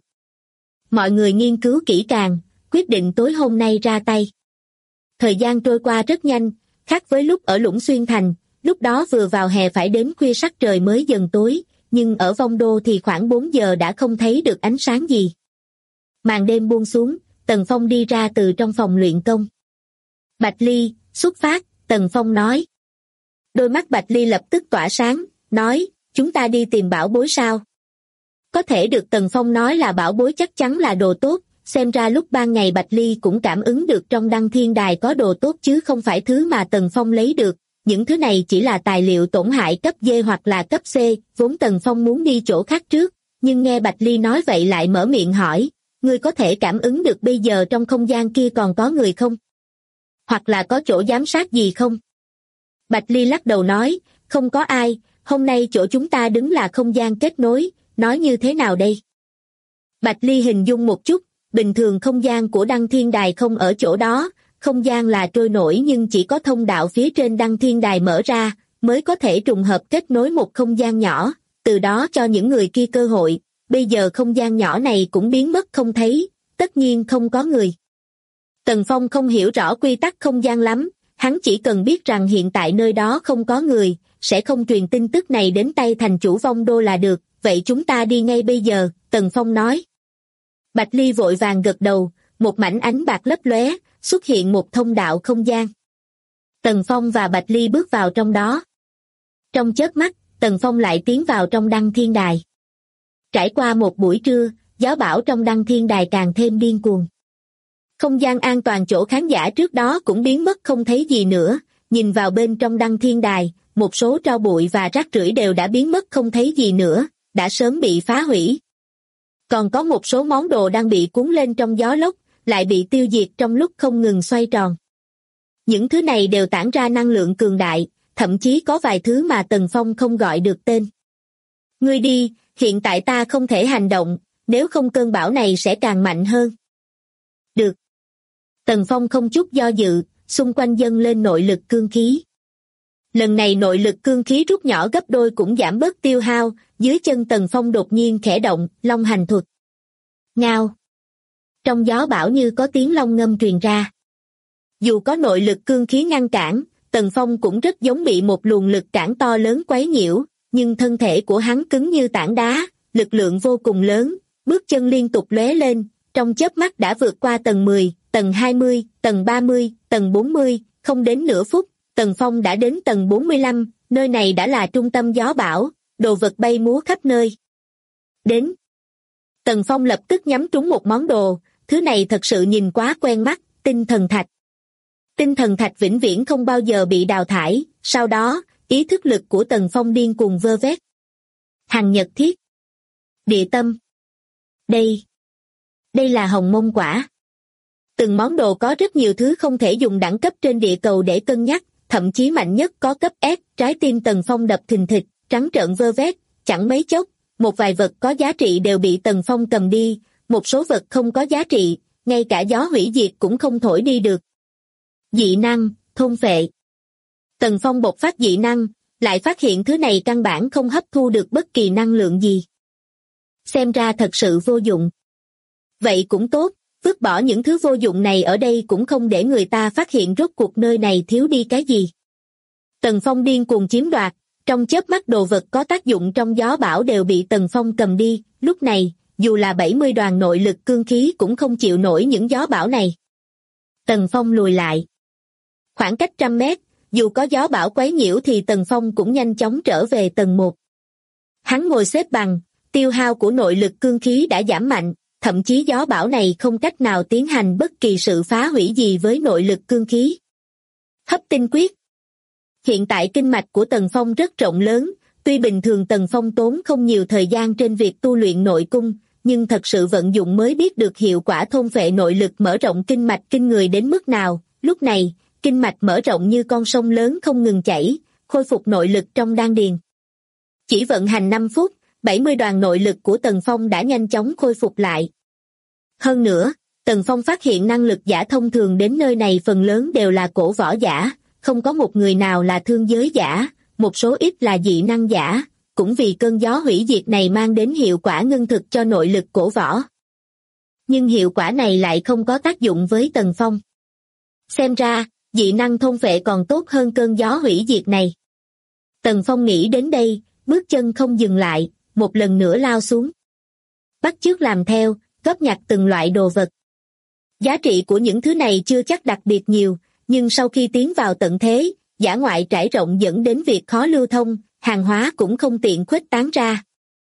Mọi người nghiên cứu kỹ càng, quyết định tối hôm nay ra tay. Thời gian trôi qua rất nhanh, khác với lúc ở Lũng Xuyên Thành, lúc đó vừa vào hè phải đến khuya sắc trời mới dần tối, nhưng ở Vong Đô thì khoảng 4 giờ đã không thấy được ánh sáng gì. Màn đêm buông xuống, Tần Phong đi ra từ trong phòng luyện công. Bạch Ly, xuất phát, Tần Phong nói. Đôi mắt Bạch Ly lập tức tỏa sáng, nói, chúng ta đi tìm bảo bối sao? Có thể được Tần Phong nói là bảo bối chắc chắn là đồ tốt, xem ra lúc ban ngày Bạch Ly cũng cảm ứng được trong đăng thiên đài có đồ tốt chứ không phải thứ mà Tần Phong lấy được, những thứ này chỉ là tài liệu tổn hại cấp D hoặc là cấp C, vốn Tần Phong muốn đi chỗ khác trước, nhưng nghe Bạch Ly nói vậy lại mở miệng hỏi, ngươi có thể cảm ứng được bây giờ trong không gian kia còn có người không? Hoặc là có chỗ giám sát gì không? Bạch Ly lắc đầu nói, không có ai, hôm nay chỗ chúng ta đứng là không gian kết nối, nói như thế nào đây? Bạch Ly hình dung một chút, bình thường không gian của đăng thiên đài không ở chỗ đó, không gian là trôi nổi nhưng chỉ có thông đạo phía trên đăng thiên đài mở ra, mới có thể trùng hợp kết nối một không gian nhỏ, từ đó cho những người kia cơ hội, bây giờ không gian nhỏ này cũng biến mất không thấy, tất nhiên không có người. Tần Phong không hiểu rõ quy tắc không gian lắm, hắn chỉ cần biết rằng hiện tại nơi đó không có người, sẽ không truyền tin tức này đến tay thành chủ Vong Đô là được, vậy chúng ta đi ngay bây giờ, Tần Phong nói. Bạch Ly vội vàng gật đầu, một mảnh ánh bạc lấp lóe, xuất hiện một thông đạo không gian. Tần Phong và Bạch Ly bước vào trong đó. Trong chớp mắt, Tần Phong lại tiến vào trong đăng thiên đài. Trải qua một buổi trưa, gió bão trong đăng thiên đài càng thêm điên cuồng. Không gian an toàn chỗ khán giả trước đó cũng biến mất không thấy gì nữa, nhìn vào bên trong đăng thiên đài, một số tro bụi và rác rưởi đều đã biến mất không thấy gì nữa, đã sớm bị phá hủy. Còn có một số món đồ đang bị cuốn lên trong gió lốc, lại bị tiêu diệt trong lúc không ngừng xoay tròn. Những thứ này đều tản ra năng lượng cường đại, thậm chí có vài thứ mà Tần Phong không gọi được tên. Ngươi đi, hiện tại ta không thể hành động, nếu không cơn bão này sẽ càng mạnh hơn. Được. Tần Phong không chút do dự, xung quanh dâng lên nội lực cương khí. Lần này nội lực cương khí rút nhỏ gấp đôi cũng giảm bớt tiêu hao, dưới chân Tần Phong đột nhiên khẽ động, long hành thuật. Ngao. Trong gió bão như có tiếng long ngâm truyền ra. Dù có nội lực cương khí ngăn cản, Tần Phong cũng rất giống bị một luồng lực cản to lớn quấy nhiễu, nhưng thân thể của hắn cứng như tảng đá, lực lượng vô cùng lớn, bước chân liên tục lóe lên, trong chớp mắt đã vượt qua tầng 10, tầng 20, tầng 30, tầng 40, không đến nửa phút, Tần Phong đã đến tầng 45, nơi này đã là trung tâm gió bão, đồ vật bay múa khắp nơi. Đến. Tần Phong lập tức nhắm trúng một món đồ, thứ này thật sự nhìn quá quen mắt, tinh thần thạch. Tinh thần thạch vĩnh viễn không bao giờ bị đào thải, sau đó, ý thức lực của Tần Phong điên cuồng vơ vét. Hằng nhật thiết. Địa tâm. Đây. Đây là hồng môn quả. Từng món đồ có rất nhiều thứ không thể dùng đẳng cấp trên địa cầu để cân nhắc, thậm chí mạnh nhất có cấp S, trái tim Tần Phong đập thình thịch, trắng trợn vơ vét, chẳng mấy chốc, một vài vật có giá trị đều bị Tần Phong cầm đi, một số vật không có giá trị, ngay cả gió hủy diệt cũng không thổi đi được. Dị năng, thôn phệ. Tần Phong bộc phát dị năng, lại phát hiện thứ này căn bản không hấp thu được bất kỳ năng lượng gì. Xem ra thật sự vô dụng. Vậy cũng tốt, vứt bỏ những thứ vô dụng này ở đây cũng không để người ta phát hiện rốt cuộc nơi này thiếu đi cái gì. Tần Phong điên cuồng chiếm đoạt, trong chớp mắt đồ vật có tác dụng trong gió bão đều bị Tần Phong cầm đi, lúc này, dù là 70 đoàn nội lực cương khí cũng không chịu nổi những gió bão này. Tần Phong lùi lại. Khoảng cách 100 mét, dù có gió bão quấy nhiễu thì Tần Phong cũng nhanh chóng trở về tầng 1. Hắn ngồi xếp bằng, tiêu hao của nội lực cương khí đã giảm mạnh, thậm chí gió bão này không cách nào tiến hành bất kỳ sự phá hủy gì với nội lực cương khí. Hấp tinh quyết. Hiện tại kinh mạch của Tần Phong rất rộng lớn, tuy bình thường Tần Phong tốn không nhiều thời gian trên việc tu luyện nội cung, nhưng thật sự vận dụng mới biết được hiệu quả thôn phệ nội lực mở rộng kinh mạch kinh người đến mức nào. Lúc này, kinh mạch mở rộng như con sông lớn không ngừng chảy, khôi phục nội lực trong đan điền. Chỉ vận hành 5 phút, 70 đoàn nội lực của Tần Phong đã nhanh chóng khôi phục lại. Hơn nữa, Tần Phong phát hiện năng lực giả thông thường đến nơi này phần lớn đều là cổ võ giả, không có một người nào là thương giới giả, một số ít là dị năng giả, cũng vì cơn gió hủy diệt này mang đến hiệu quả ngưng thực cho nội lực cổ võ. Nhưng hiệu quả này lại không có tác dụng với Tần Phong. Xem ra, dị năng thôn phệ còn tốt hơn cơn gió hủy diệt này. Tần Phong nghĩ đến đây, bước chân không dừng lại, một lần nữa lao xuống. Bắt chước làm theo, góp nhặt từng loại đồ vật. Giá trị của những thứ này chưa chắc đặc biệt nhiều, nhưng sau khi tiến vào tận thế, dã ngoại trải rộng dẫn đến việc khó lưu thông, hàng hóa cũng không tiện khuếch tán ra.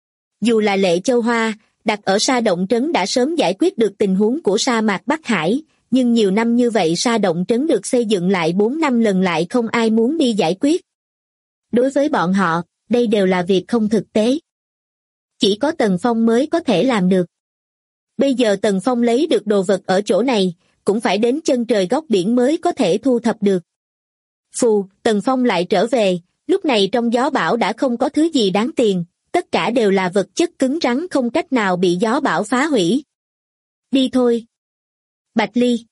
Dù là Lệ Châu Hoa, đặt ở Sa Động Trấn đã sớm giải quyết được tình huống của sa mạc Bắc Hải, nhưng nhiều năm như vậy Sa Động Trấn được xây dựng lại 4 năm lần lại không ai muốn đi giải quyết. Đối với bọn họ, đây đều là việc không thực tế. Chỉ có Tần Phong mới có thể làm được. Bây giờ Tần Phong lấy được đồ vật ở chỗ này, cũng phải đến chân trời góc biển mới có thể thu thập được. Phù, Tần Phong lại trở về, lúc này trong gió bão đã không có thứ gì đáng tiền, tất cả đều là vật chất cứng rắn không cách nào bị gió bão phá hủy. Đi thôi. Bạch Ly.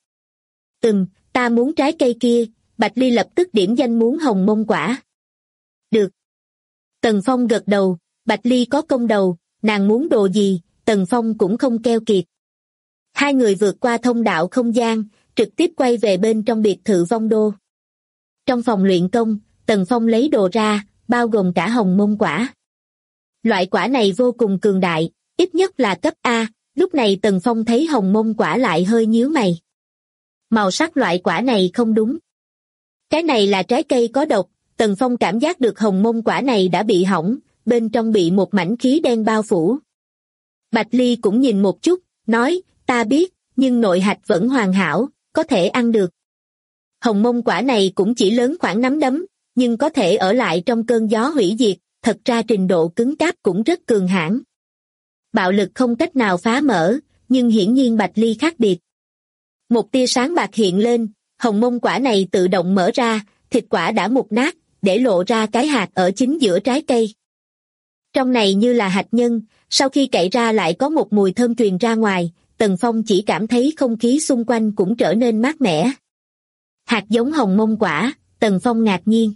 Ta muốn trái cây kia, Bạch Ly lập tức điểm danh muốn hồng môn quả. Được. Tần Phong gật đầu, Bạch Ly có công đầu, nàng muốn đồ gì, Tần Phong cũng không keo kiệt. Hai người vượt qua thông đạo không gian, trực tiếp quay về bên trong biệt thự Vong Đô. Trong phòng luyện công, Tần Phong lấy đồ ra, bao gồm cả hồng môn quả. Loại quả này vô cùng cường đại, ít nhất là cấp A, lúc này Tần Phong thấy hồng môn quả lại hơi nhíu mày. Màu sắc loại quả này không đúng. Cái này là trái cây có độc, Tần Phong cảm giác được hồng môn quả này đã bị hỏng, bên trong bị một mảnh khí đen bao phủ. Bạch Ly cũng nhìn một chút, nói, ta biết, nhưng nội hạch vẫn hoàn hảo, có thể ăn được. Hồng môn quả này cũng chỉ lớn khoảng nắm đấm, nhưng có thể ở lại trong cơn gió hủy diệt, thật ra trình độ cứng cáp cũng rất cường hãn. Bạo lực không cách nào phá mở, nhưng hiển nhiên Bạch Ly khác biệt. Một tia sáng bạc hiện lên, hồng môn quả này tự động mở ra, thịt quả đã mục nát, để lộ ra cái hạt ở chính giữa trái cây. Trong này như là hạt nhân, sau khi cậy ra lại có một mùi thơm truyền ra ngoài, Tần Phong chỉ cảm thấy không khí xung quanh cũng trở nên mát mẻ. Hạt giống hồng môn quả, Tần Phong ngạc nhiên.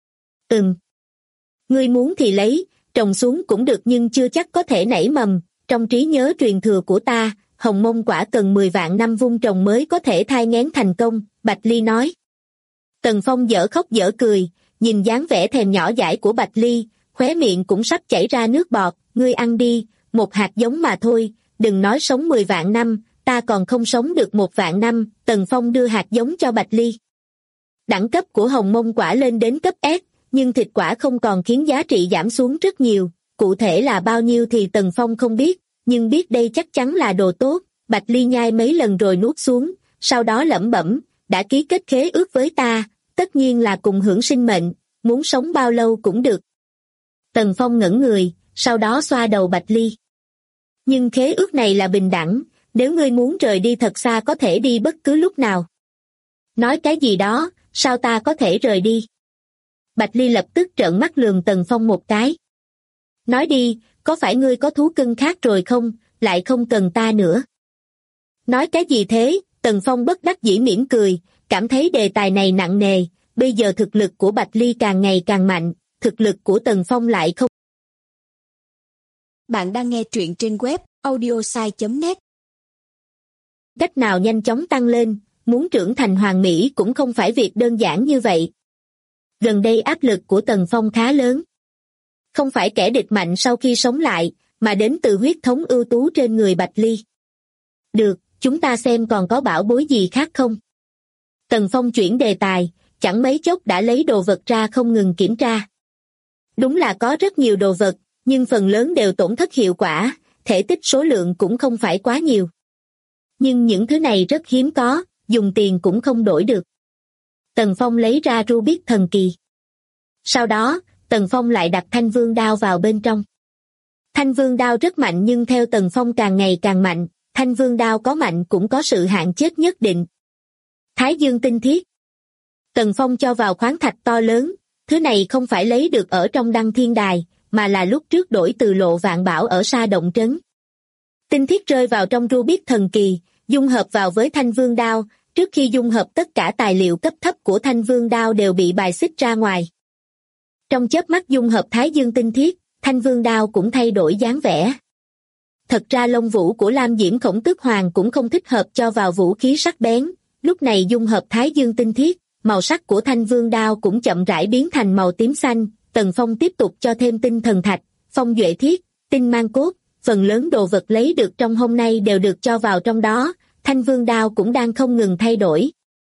Ngươi muốn thì lấy, trồng xuống cũng được nhưng chưa chắc có thể nảy mầm, trong trí nhớ truyền thừa của ta, hồng môn quả cần 10 vạn năm vun trồng mới có thể thai nghén thành công, Bạch Ly nói. Tần Phong dở khóc dở cười, nhìn dáng vẻ thèm nhỏ dãi của Bạch Ly, khóe miệng cũng sắp chảy ra nước bọt, ngươi ăn đi, một hạt giống mà thôi, đừng nói sống 10 vạn năm, ta còn không sống được 1 vạn năm, Tần Phong đưa hạt giống cho Bạch Ly. Đẳng cấp của hồng môn quả lên đến cấp S, nhưng thịt quả không còn khiến giá trị giảm xuống rất nhiều, cụ thể là bao nhiêu thì Tần Phong không biết, nhưng biết đây chắc chắn là đồ tốt, Bạch Ly nhai mấy lần rồi nuốt xuống, sau đó lẩm bẩm, đã ký kết khế ước với ta, tất nhiên là cùng hưởng sinh mệnh, muốn sống bao lâu cũng được. Tần Phong ngẩn người, sau đó xoa đầu Bạch Ly. Nhưng khế ước này là bình đẳng, Nếu ngươi muốn rời đi thật xa có thể đi bất cứ lúc nào. Nói cái gì đó, sao ta có thể rời đi? Bạch Ly lập tức trợn mắt lườm Tần Phong một cái. Nói đi, có phải ngươi có thú cưng khác rồi không, lại không cần ta nữa? Nói cái gì thế? Tần Phong bất đắc dĩ mỉm cười, cảm thấy đề tài này nặng nề, bây giờ thực lực của Bạch Ly càng ngày càng mạnh, thực lực của Tần Phong lại không. Bạn đang nghe truyện trên web audiosai.net. Cách nào nhanh chóng tăng lên, muốn trưởng thành hoàn mỹ cũng không phải việc đơn giản như vậy. Gần đây áp lực của Tần Phong khá lớn. Không phải kẻ địch mạnh sau khi sống lại, mà đến từ huyết thống ưu tú trên người Bạch Ly. Được, chúng ta xem còn có bảo bối gì khác không? Tần Phong chuyển đề tài, chẳng mấy chốc đã lấy đồ vật ra không ngừng kiểm tra. Đúng là có rất nhiều đồ vật, nhưng phần lớn đều tổn thất hiệu quả, thể tích số lượng cũng không phải quá nhiều. Nhưng những thứ này rất hiếm có, dùng tiền cũng không đổi được. Tần Phong lấy ra Rubik thần kỳ. Sau đó, Tần Phong lại đặt Thanh Vương đao vào bên trong. Thanh Vương đao rất mạnh nhưng theo Tần Phong càng ngày càng mạnh, Thanh Vương đao có mạnh cũng có sự hạn chế nhất định. Thái Dương tinh thiết. Tần Phong cho vào khoáng thạch to lớn, thứ này không phải lấy được ở trong Đăng Thiên Đài, mà là lúc trước đổi từ Lộ Vạn Bảo ở Sa Động Trấn. Tinh thiết rơi vào trong Rubik thần kỳ, dung hợp vào với Thanh Vương đao, trước khi dung hợp tất cả tài liệu cấp thấp của Thanh Vương đao đều bị bài xích ra ngoài. Trong chớp mắt dung hợp Thái Dương tinh thiết, Thanh Vương đao cũng thay đổi dáng vẻ. Thật ra lông vũ của Lam Diễm Khổng Tước Hoàng cũng không thích hợp cho vào vũ khí sắc bén, lúc này dung hợp Thái Dương tinh thiết, màu sắc của Thanh Vương đao cũng chậm rãi biến thành màu tím xanh. Tần Phong tiếp tục cho thêm tinh thần thạch, phong duệ thiết, tinh mang cốt, phần lớn đồ vật lấy được trong hôm nay đều được cho vào trong đó, Thanh Vương đao cũng đang không ngừng thay đổi.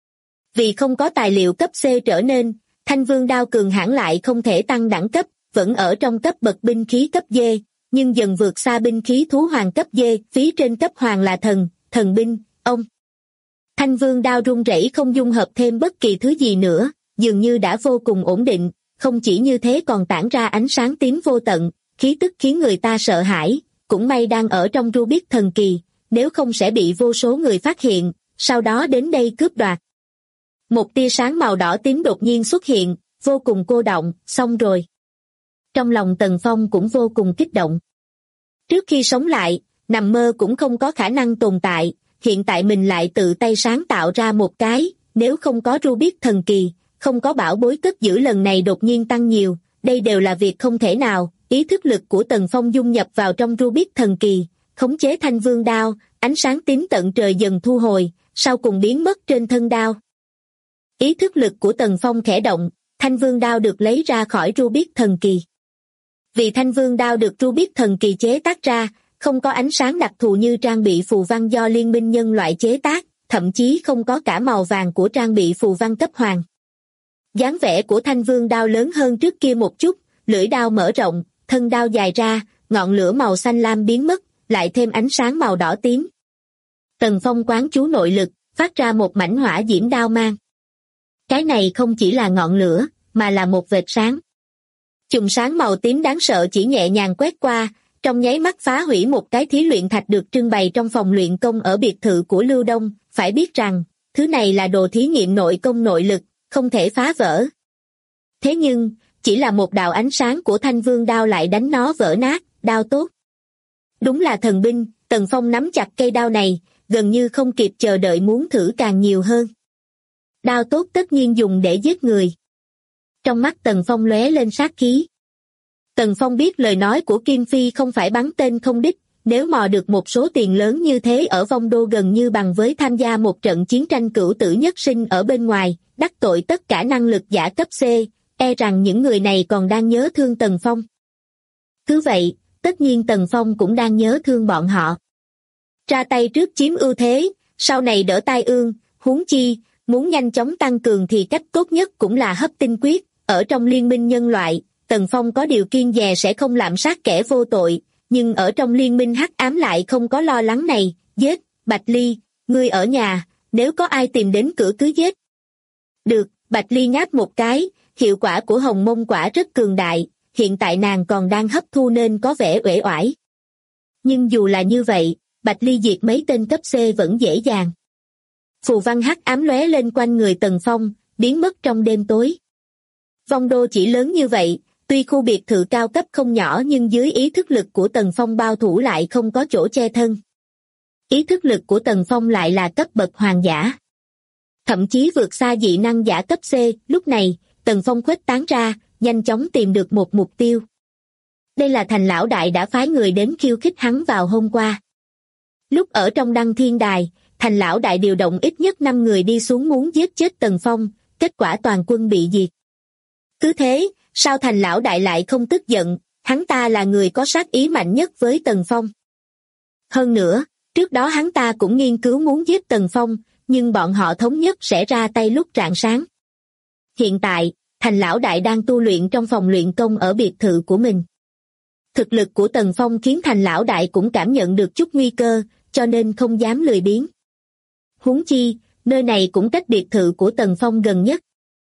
Vì không có tài liệu cấp C trở nên, Thanh Vương đao cường hãn lại không thể tăng đẳng cấp, vẫn ở trong cấp bậc binh khí cấp D, nhưng dần vượt xa binh khí thú hoàng cấp D, phía trên cấp hoàng là thần binh, ông. Thanh Vương đao rung rẩy không dung hợp thêm bất kỳ thứ gì nữa, dường như đã vô cùng ổn định, không chỉ như thế còn tản ra ánh sáng tím vô tận, khí tức khiến người ta sợ hãi, cũng may đang ở trong Rubik thần kỳ, nếu không sẽ bị vô số người phát hiện, sau đó đến đây cướp đoạt. Một tia sáng màu đỏ tím đột nhiên xuất hiện, vô cùng cô động, xong rồi. Trong lòng Tần Phong cũng vô cùng kích động. Trước khi sống lại, nằm mơ cũng không có khả năng tồn tại, hiện tại mình lại tự tay sáng tạo ra một cái, nếu không có Rubik thần kỳ, không có bảo bối cất giữ lần này đột nhiên tăng nhiều, đây đều là việc không thể nào. Ý thức lực của Tần Phong dung nhập vào trong Rubik thần kỳ, khống chế Thanh Vương đao, ánh sáng tím tận trời dần thu hồi, sau cùng biến mất trên thân đao. Ý thức lực của Tần Phong khẽ động, Thanh Vương đao được lấy ra khỏi Rubik thần kỳ. Vì Thanh Vương đao được Rubik thần kỳ chế tác ra, không có ánh sáng đặc thù như trang bị phù văn do Liên minh nhân loại chế tác, thậm chí không có cả màu vàng của trang bị phù văn cấp hoàng. Dáng vẻ của Thanh Vương đao lớn hơn trước kia một chút, lưỡi đao mở rộng, thân đao dài ra, ngọn lửa màu xanh lam biến mất, lại thêm ánh sáng màu đỏ tím. Tần Phong quán chú nội lực, phát ra một mảnh hỏa diễm đao mang. Cái này không chỉ là ngọn lửa, mà là một vệt sáng. Chùm sáng màu tím đáng sợ chỉ nhẹ nhàng quét qua, trong nháy mắt phá hủy một cái thí luyện thạch được trưng bày trong phòng luyện công ở biệt thự của Lưu Đông. Phải biết rằng, thứ này là đồ thí nghiệm nội công nội lực, không thể phá vỡ. Thế nhưng, chỉ là một đạo ánh sáng của Thanh Vương đao lại đánh nó vỡ nát, đao tốt. Đúng là thần binh, Tần Phong nắm chặt cây đao này, gần như không kịp chờ đợi muốn thử càng nhiều hơn. Đao tốt tất nhiên dùng để giết người. Trong mắt Tần Phong lóe lên sát khí. Tần Phong biết lời nói của Kim Phi không phải bắn tên không đích, nếu mò được một số tiền lớn như thế ở Vong Đô gần như bằng với tham gia một trận chiến tranh cửu tử nhất sinh ở bên ngoài, đắc tội tất cả năng lực giả cấp C, e rằng những người này còn đang nhớ thương Tần Phong. Cứ vậy, tất nhiên Tần Phong cũng đang nhớ thương bọn họ. Ra tay trước chiếm ưu thế, sau này đỡ tai ương, huống chi, muốn nhanh chóng tăng cường thì cách tốt nhất cũng là hấp tinh quyết, ở trong liên minh nhân loại, Tần Phong có điều kiêng dè sẽ không lạm sát kẻ vô tội, nhưng ở trong liên minh hắc ám lại không có lo lắng này, giết, Bạch Ly, ngươi ở nhà, nếu có ai tìm đến cửa cứ giết. Được, Bạch Ly ngáp một cái, hiệu quả của hồng mông quả rất cường đại, hiện tại nàng còn đang hấp thu nên có vẻ uể oải. Nhưng dù là như vậy, Bạch Ly diệt mấy tên cấp C vẫn dễ dàng. Phù văn hắc ám lóe lên quanh người Tần Phong, biến mất trong đêm tối. Vong đô chỉ lớn như vậy, tuy khu biệt thự cao cấp không nhỏ nhưng dưới ý thức lực của Tần Phong bao thủ lại không có chỗ che thân. Ý thức lực của Tần Phong lại là cấp bậc hoàng giả. Thậm chí vượt xa dị năng giả cấp C, lúc này, Tần Phong khuếch tán ra, nhanh chóng tìm được một mục tiêu. Đây là Thành lão đại đã phái người đến khiêu khích hắn vào hôm qua. Lúc ở trong Đăng Thiên Đài, Thành lão đại điều động ít nhất 5 người đi xuống muốn giết chết Tần Phong, kết quả toàn quân bị diệt. Cứ thế, sao Thành lão đại lại không tức giận, hắn ta là người có sát ý mạnh nhất với Tần Phong. Hơn nữa, trước đó hắn ta cũng nghiên cứu muốn giết Tần Phong, nhưng bọn họ thống nhất sẽ ra tay lúc rạng sáng. Hiện tại, Thành lão đại đang tu luyện trong phòng luyện công ở biệt thự của mình. Thực lực của Tần Phong khiến Thành lão đại cũng cảm nhận được chút nguy cơ, cho nên không dám lười biếng. Huống chi, nơi này cũng cách biệt thự của Tần Phong gần nhất.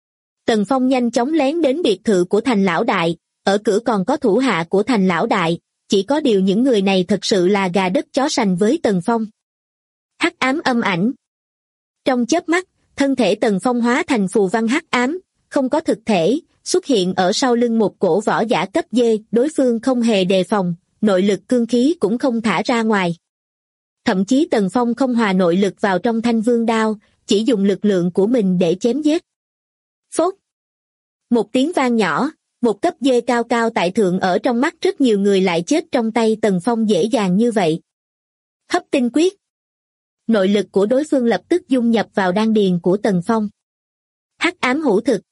Tần Phong nhanh chóng lén đến biệt thự của Thành lão đại, ở cửa còn có thủ hạ của Thành lão đại, chỉ có điều những người này thật sự là gà đất chó sành với Tần Phong. Hắc ám âm ảnh. Trong chớp mắt, thân thể Tần Phong hóa thành phù văn hắc ám, không có thực thể, xuất hiện ở sau lưng một cổ võ giả cấp D, đối phương không hề đề phòng, nội lực cương khí cũng không thả ra ngoài. Thậm chí Tần Phong không hòa nội lực vào trong thanh vương đao, chỉ dùng lực lượng của mình để chém giết. Phốt! Một tiếng vang nhỏ, một cấp D cao cao tại thượng ở trong mắt rất nhiều người lại chết trong tay Tần Phong dễ dàng như vậy. Hấp tinh quyết. Nội lực của đối phương lập tức dung nhập vào đan điền của Tần Phong. Hắc ám hữu thực.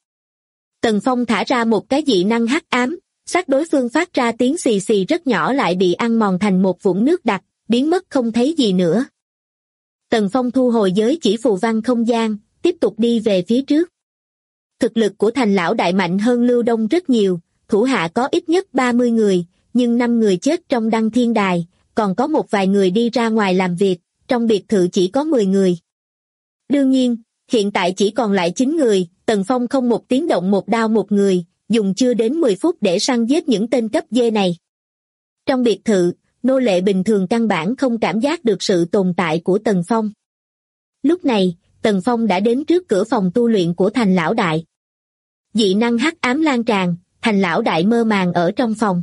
Tần Phong thả ra một cái dị năng hắc ám, xác đối phương phát ra tiếng xì xì rất nhỏ lại bị ăn mòn thành một vũng nước đặc, biến mất không thấy gì nữa. Tần Phong thu hồi giới chỉ phù văn không gian, tiếp tục đi về phía trước. Thực lực của Thành lão đại mạnh hơn Lưu Đông rất nhiều, thủ hạ có ít nhất 30 người, nhưng 5 người chết trong Đăng Thiên Đài, còn có một vài người đi ra ngoài làm việc, trong biệt thự chỉ có 10 người. Đương nhiên, hiện tại chỉ còn lại 9 người, Tần Phong không một tiếng động một đao một người, dùng chưa đến 10 phút để săn giết những tên cấp D này. Trong biệt thự, nô lệ bình thường căn bản không cảm giác được sự tồn tại của Tần Phong. Lúc này, Tần Phong đã đến trước cửa phòng tu luyện của Thành lão đại. Dị năng hắc ám lan tràn, Thành lão đại mơ màng ở trong phòng.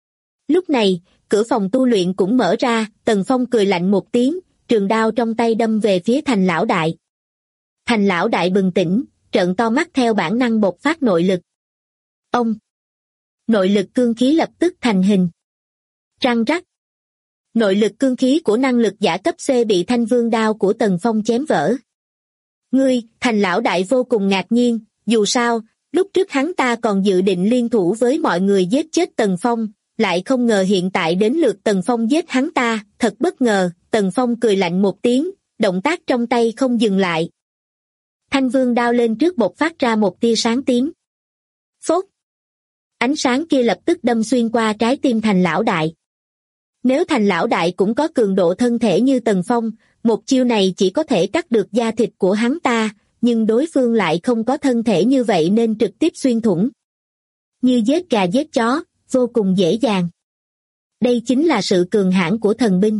Lúc này, cửa phòng tu luyện cũng mở ra, Tần Phong cười lạnh một tiếng, trường đao trong tay đâm về phía Thành lão đại. Thành lão đại bừng tỉnh, trợn to mắt theo bản năng bộc phát nội lực. Ông! Nội lực cương khí lập tức thành hình. Răng rắc! Nội lực cương khí của năng lực giả cấp C bị thanh vương đao của Tần Phong chém vỡ. Ngươi, Thành lão đại vô cùng ngạc nhiên, dù sao, lúc trước hắn ta còn dự định liên thủ với mọi người giết chết Tần Phong, lại không ngờ hiện tại đến lượt Tần Phong giết hắn ta, thật bất ngờ. Tần Phong cười lạnh một tiếng, động tác trong tay không dừng lại. Thanh vương đao lên trước bộc phát ra một tia sáng tím. Phốt! Ánh sáng kia lập tức đâm xuyên qua trái tim Thành lão đại. Nếu Thành lão đại cũng có cường độ thân thể như Tần Phong, một chiêu này chỉ có thể cắt được da thịt của hắn ta, nhưng đối phương lại không có thân thể như vậy nên trực tiếp xuyên thủng. Như giết gà giết chó, vô cùng dễ dàng. Đây chính là sự cường hãn của thần binh.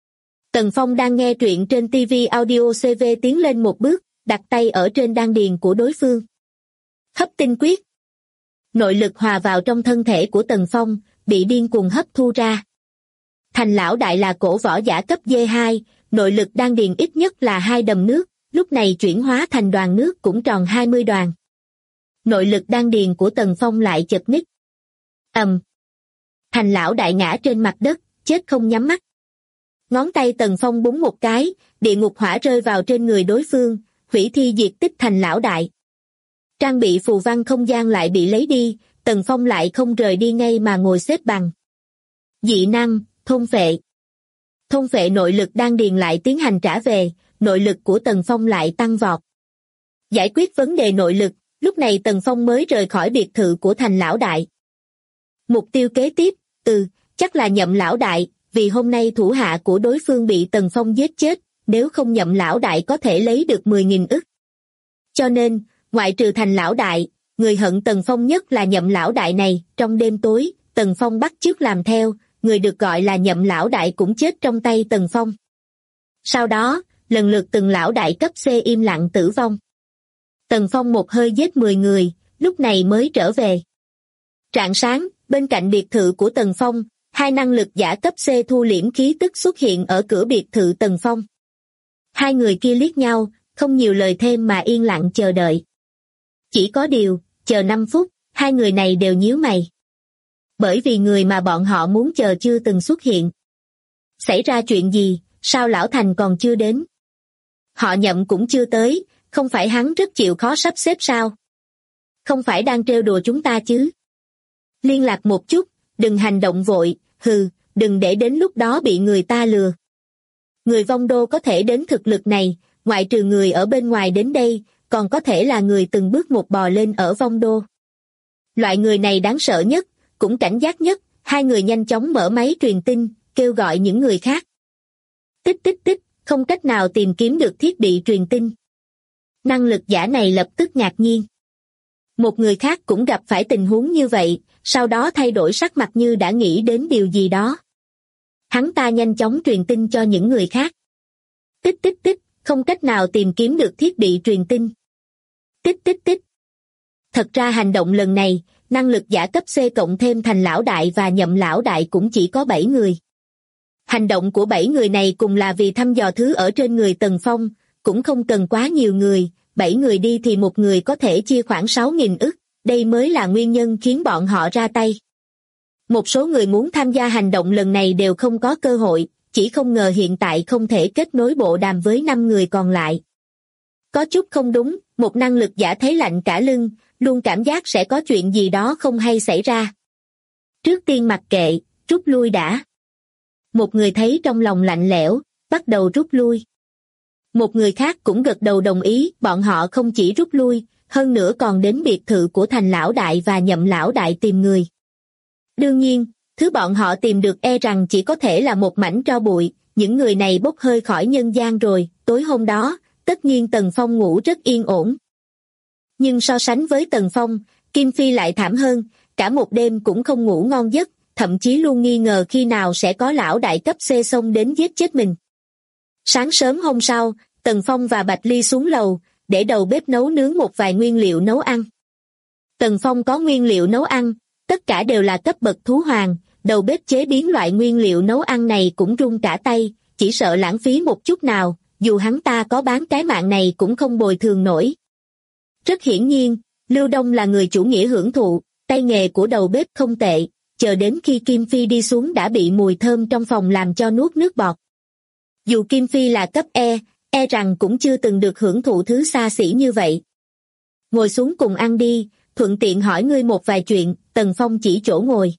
Tần Phong đang nghe truyện trên TV Audio CV tiến lên một bước, đặt tay ở trên đan điền của đối phương. Hấp tinh quyết. Nội lực hòa vào trong thân thể của Tần Phong, bị điên cuồng hấp thu ra. Thành lão đại là cổ võ giả cấp D2, nội lực đan điền ít nhất là 2 đầm nước, lúc này chuyển hóa thành đoàn nước cũng tròn 20 đoàn. Nội lực đan điền của Tần Phong lại chật ních. Thành lão đại ngã trên mặt đất, chết không nhắm mắt. Ngón tay Tần Phong búng một cái, địa ngục hỏa rơi vào trên người đối phương, hủy thi diệt tích Thành lão đại. Trang bị phù văn không gian lại bị lấy đi, Tần Phong lại không rời đi ngay mà ngồi xếp bằng. Dị năng, thôn phệ. Thôn phệ nội lực đan điền lại tiến hành trả về, nội lực của Tần Phong lại tăng vọt. Giải quyết vấn đề nội lực, lúc này Tần Phong mới rời khỏi biệt thự của Thành lão đại. Mục tiêu kế tiếp, chắc là Nhậm lão đại, vì hôm nay thủ hạ của đối phương bị Tần Phong giết chết, nếu không Nhậm lão đại có thể lấy được 10.000 ức. Cho nên, ngoại trừ Thành lão đại, người hận Tần Phong nhất là Nhậm lão đại này. Trong đêm tối, Tần Phong bắt chước làm theo, người được gọi là Nhậm lão đại cũng chết trong tay Tần Phong. Sau đó, lần lượt từng lão đại cấp C im lặng tử vong. Tần Phong một hơi giết 10 người, lúc này mới trở về. Rạng sáng, bên cạnh biệt thự của Tần Phong, hai năng lực giả cấp C thu liễm khí tức xuất hiện ở cửa biệt thự Tần Phong. Hai người kia liếc nhau, không nhiều lời thêm mà yên lặng chờ đợi. Chỉ có điều, chờ 5 phút, hai người này đều nhíu mày. Bởi vì người mà bọn họ muốn chờ chưa từng xuất hiện. Xảy ra chuyện gì, sao Lão Thành còn chưa đến? Họ Nhậm cũng chưa tới, không phải hắn rất chịu khó sắp xếp sao? Không phải đang trêu đùa chúng ta chứ? Liên lạc một chút, đừng hành động vội, đừng để đến lúc đó bị người ta lừa. Người Vong Đô có thể đến thực lực này, ngoại trừ người ở bên ngoài đến đây, còn có thể là người từng bước một bò lên ở Vong Đô. Loại người này đáng sợ nhất, cũng cảnh giác nhất, hai người nhanh chóng mở máy truyền tin, kêu gọi những người khác. Tích tích tích, không cách nào tìm kiếm được thiết bị truyền tin. Năng lực giả này lập tức ngạc nhiên. Một người khác cũng gặp phải tình huống như vậy, sau đó thay đổi sắc mặt như đã nghĩ đến điều gì đó. Hắn ta nhanh chóng truyền tin cho những người khác. Tích tích tích, không cách nào tìm kiếm được thiết bị truyền tin. Tích tích tích. Thật ra hành động lần này, năng lực giả cấp C cộng thêm Thành lão đại và Nhậm lão đại cũng chỉ có 7 người. Hành động của 7 người này cùng là vì thăm dò thứ ở trên người Tần Phong, cũng không cần quá nhiều người, 7 người đi thì một người có thể chia khoảng 6.000 ức, đây mới là nguyên nhân khiến bọn họ ra tay. Một số người muốn tham gia hành động lần này đều không có cơ hội, chỉ không ngờ hiện tại không thể kết nối bộ đàm với 5 người còn lại. Có chút không đúng, một năng lực giả thấy lạnh cả lưng, luôn cảm giác sẽ có chuyện gì đó không hay xảy ra. Trước tiên mặc kệ, rút lui đã. Một người thấy trong lòng lạnh lẽo, bắt đầu rút lui. Một người khác cũng gật đầu đồng ý, bọn họ không chỉ rút lui, hơn nữa còn đến biệt thự của Thành lão đại và Nhậm lão đại tìm người. Đương nhiên, thứ bọn họ tìm được e rằng chỉ có thể là một mảnh tro bụi, những người này bốc hơi khỏi nhân gian rồi. Tối hôm đó, tất nhiên Tần Phong ngủ rất yên ổn. Nhưng so sánh với Tần Phong, Kim Phi lại thảm hơn, cả một đêm cũng không ngủ ngon giấc, thậm chí luôn nghi ngờ khi nào sẽ có lão đại cấp C xông đến giết chết mình. Sáng sớm hôm sau, Tần Phong và Bạch Ly xuống lầu, để đầu bếp nấu nướng một vài nguyên liệu nấu ăn. Tần Phong có nguyên liệu nấu ăn, tất cả đều là cấp bậc thú hoàng, đầu bếp chế biến loại nguyên liệu nấu ăn này cũng run cả tay, chỉ sợ lãng phí một chút nào, dù hắn ta có bán cái mạng này cũng không bồi thường nổi. Rất hiển nhiên, Lưu Đông là người chủ nghĩa hưởng thụ, tay nghề của đầu bếp không tệ, chờ đến khi Kim Phi đi xuống đã bị mùi thơm trong phòng làm cho nuốt nước bọt. Dù Kim Phi là cấp E rằng cũng chưa từng được hưởng thụ thứ xa xỉ như vậy. Ngồi xuống cùng ăn đi, thuận tiện hỏi ngươi một vài chuyện, Tần Phong chỉ chỗ ngồi.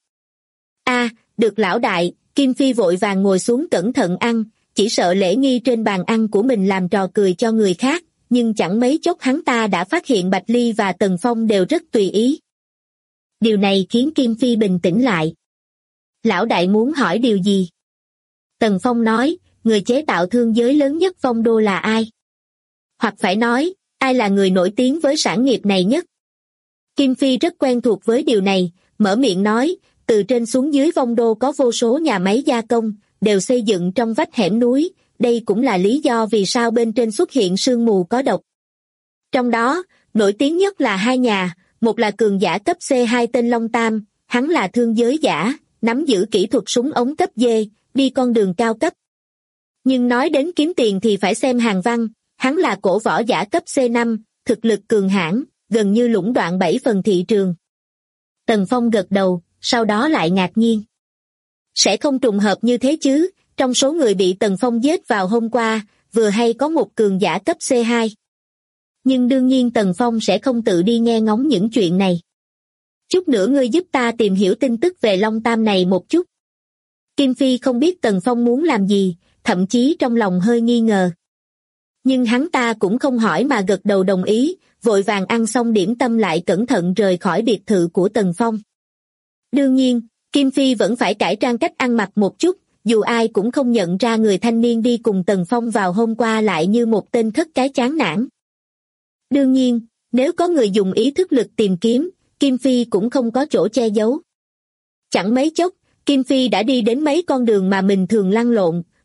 Được lão đại, Kim Phi vội vàng ngồi xuống cẩn thận ăn, chỉ sợ lễ nghi trên bàn ăn của mình làm trò cười cho người khác, nhưng chẳng mấy chốc hắn ta đã phát hiện Bạch Ly và Tần Phong đều rất tùy ý. Điều này khiến Kim Phi bình tĩnh lại. Lão đại muốn hỏi điều gì? Tần Phong nói, người chế tạo thương giới lớn nhất Vong Đô là ai? Hoặc phải nói, ai là người nổi tiếng với sản nghiệp này nhất? Kim Phi rất quen thuộc với điều này, mở miệng nói, từ trên xuống dưới Vong Đô có vô số nhà máy gia công, đều xây dựng trong vách hẻm núi, đây cũng là lý do vì sao bên trên xuất hiện sương mù có độc. Trong đó, nổi tiếng nhất là 2 nhà, một là cường giả cấp C2 tên Long Tam, hắn là thương giới giả, nắm giữ kỹ thuật súng ống cấp D, đi con đường cao cấp. Nhưng nói đến kiếm tiền thì phải xem Hàn Văn, hắn là cổ võ giả cấp C5, thực lực cường hãn, gần như lũng đoạn 7 phần thị trường. Tần Phong gật đầu, sau đó lại ngạc nhiên. Sẽ không trùng hợp như thế chứ, trong số người bị Tần Phong giết vào hôm qua, vừa hay có một cường giả cấp C2. Nhưng đương nhiên Tần Phong sẽ không tự đi nghe ngóng những chuyện này. Chút nữa ngươi giúp ta tìm hiểu tin tức về Long Tam này một chút. Kim Phi không biết Tần Phong muốn làm gì, thậm chí trong lòng hơi nghi ngờ. Nhưng hắn ta cũng không hỏi mà gật đầu đồng ý, vội vàng ăn xong điểm tâm lại cẩn thận rời khỏi biệt thự của Tần Phong. Đương nhiên, Kim Phi vẫn phải cải trang cách ăn mặc một chút, dù ai cũng không nhận ra người thanh niên đi cùng Tần Phong vào hôm qua lại như một tên khất cái chán nản. Đương nhiên, nếu có người dùng ý thức lực tìm kiếm, Kim Phi cũng không có chỗ che giấu. Chẳng mấy chốc, Kim Phi đã đi đến mấy con đường mà mình thường lăn lộn,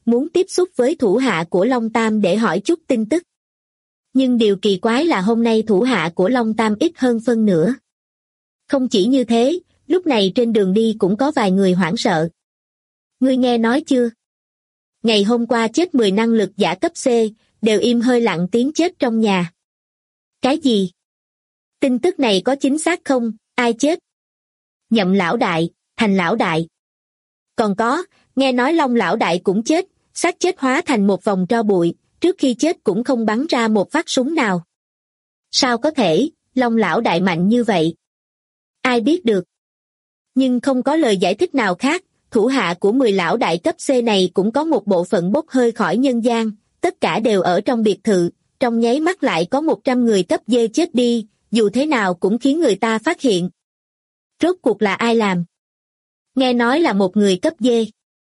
muốn tiếp xúc với thủ hạ của Long Tam để hỏi chút tin tức. Nhưng điều kỳ quái là hôm nay thủ hạ của Long Tam ít hơn phân nửa. Không chỉ như thế, lúc này trên đường đi cũng có vài người hoảng sợ. Ngươi nghe nói chưa? Ngày hôm qua chết 10 năng lực giả cấp C, đều im hơi lặng tiếng chết trong nhà. Cái gì? Tin tức này có chính xác không? Ai chết? Nhậm lão đại, Thành lão đại. Còn có, nghe nói Long lão đại cũng chết, xác chết hóa thành một vòng tro bụi, trước khi chết cũng không bắn ra một phát súng nào. Sao có thể, Long lão đại mạnh như vậy? Ai biết được? Nhưng không có lời giải thích nào khác, thủ hạ của 10 lão đại cấp C này cũng có một bộ phận bốc hơi khỏi nhân gian, tất cả đều ở trong biệt thự, trong nháy mắt lại có 100 người cấp D chết đi, dù thế nào cũng khiến người ta phát hiện. Rốt cuộc là ai làm? Nghe nói là một người cấp D.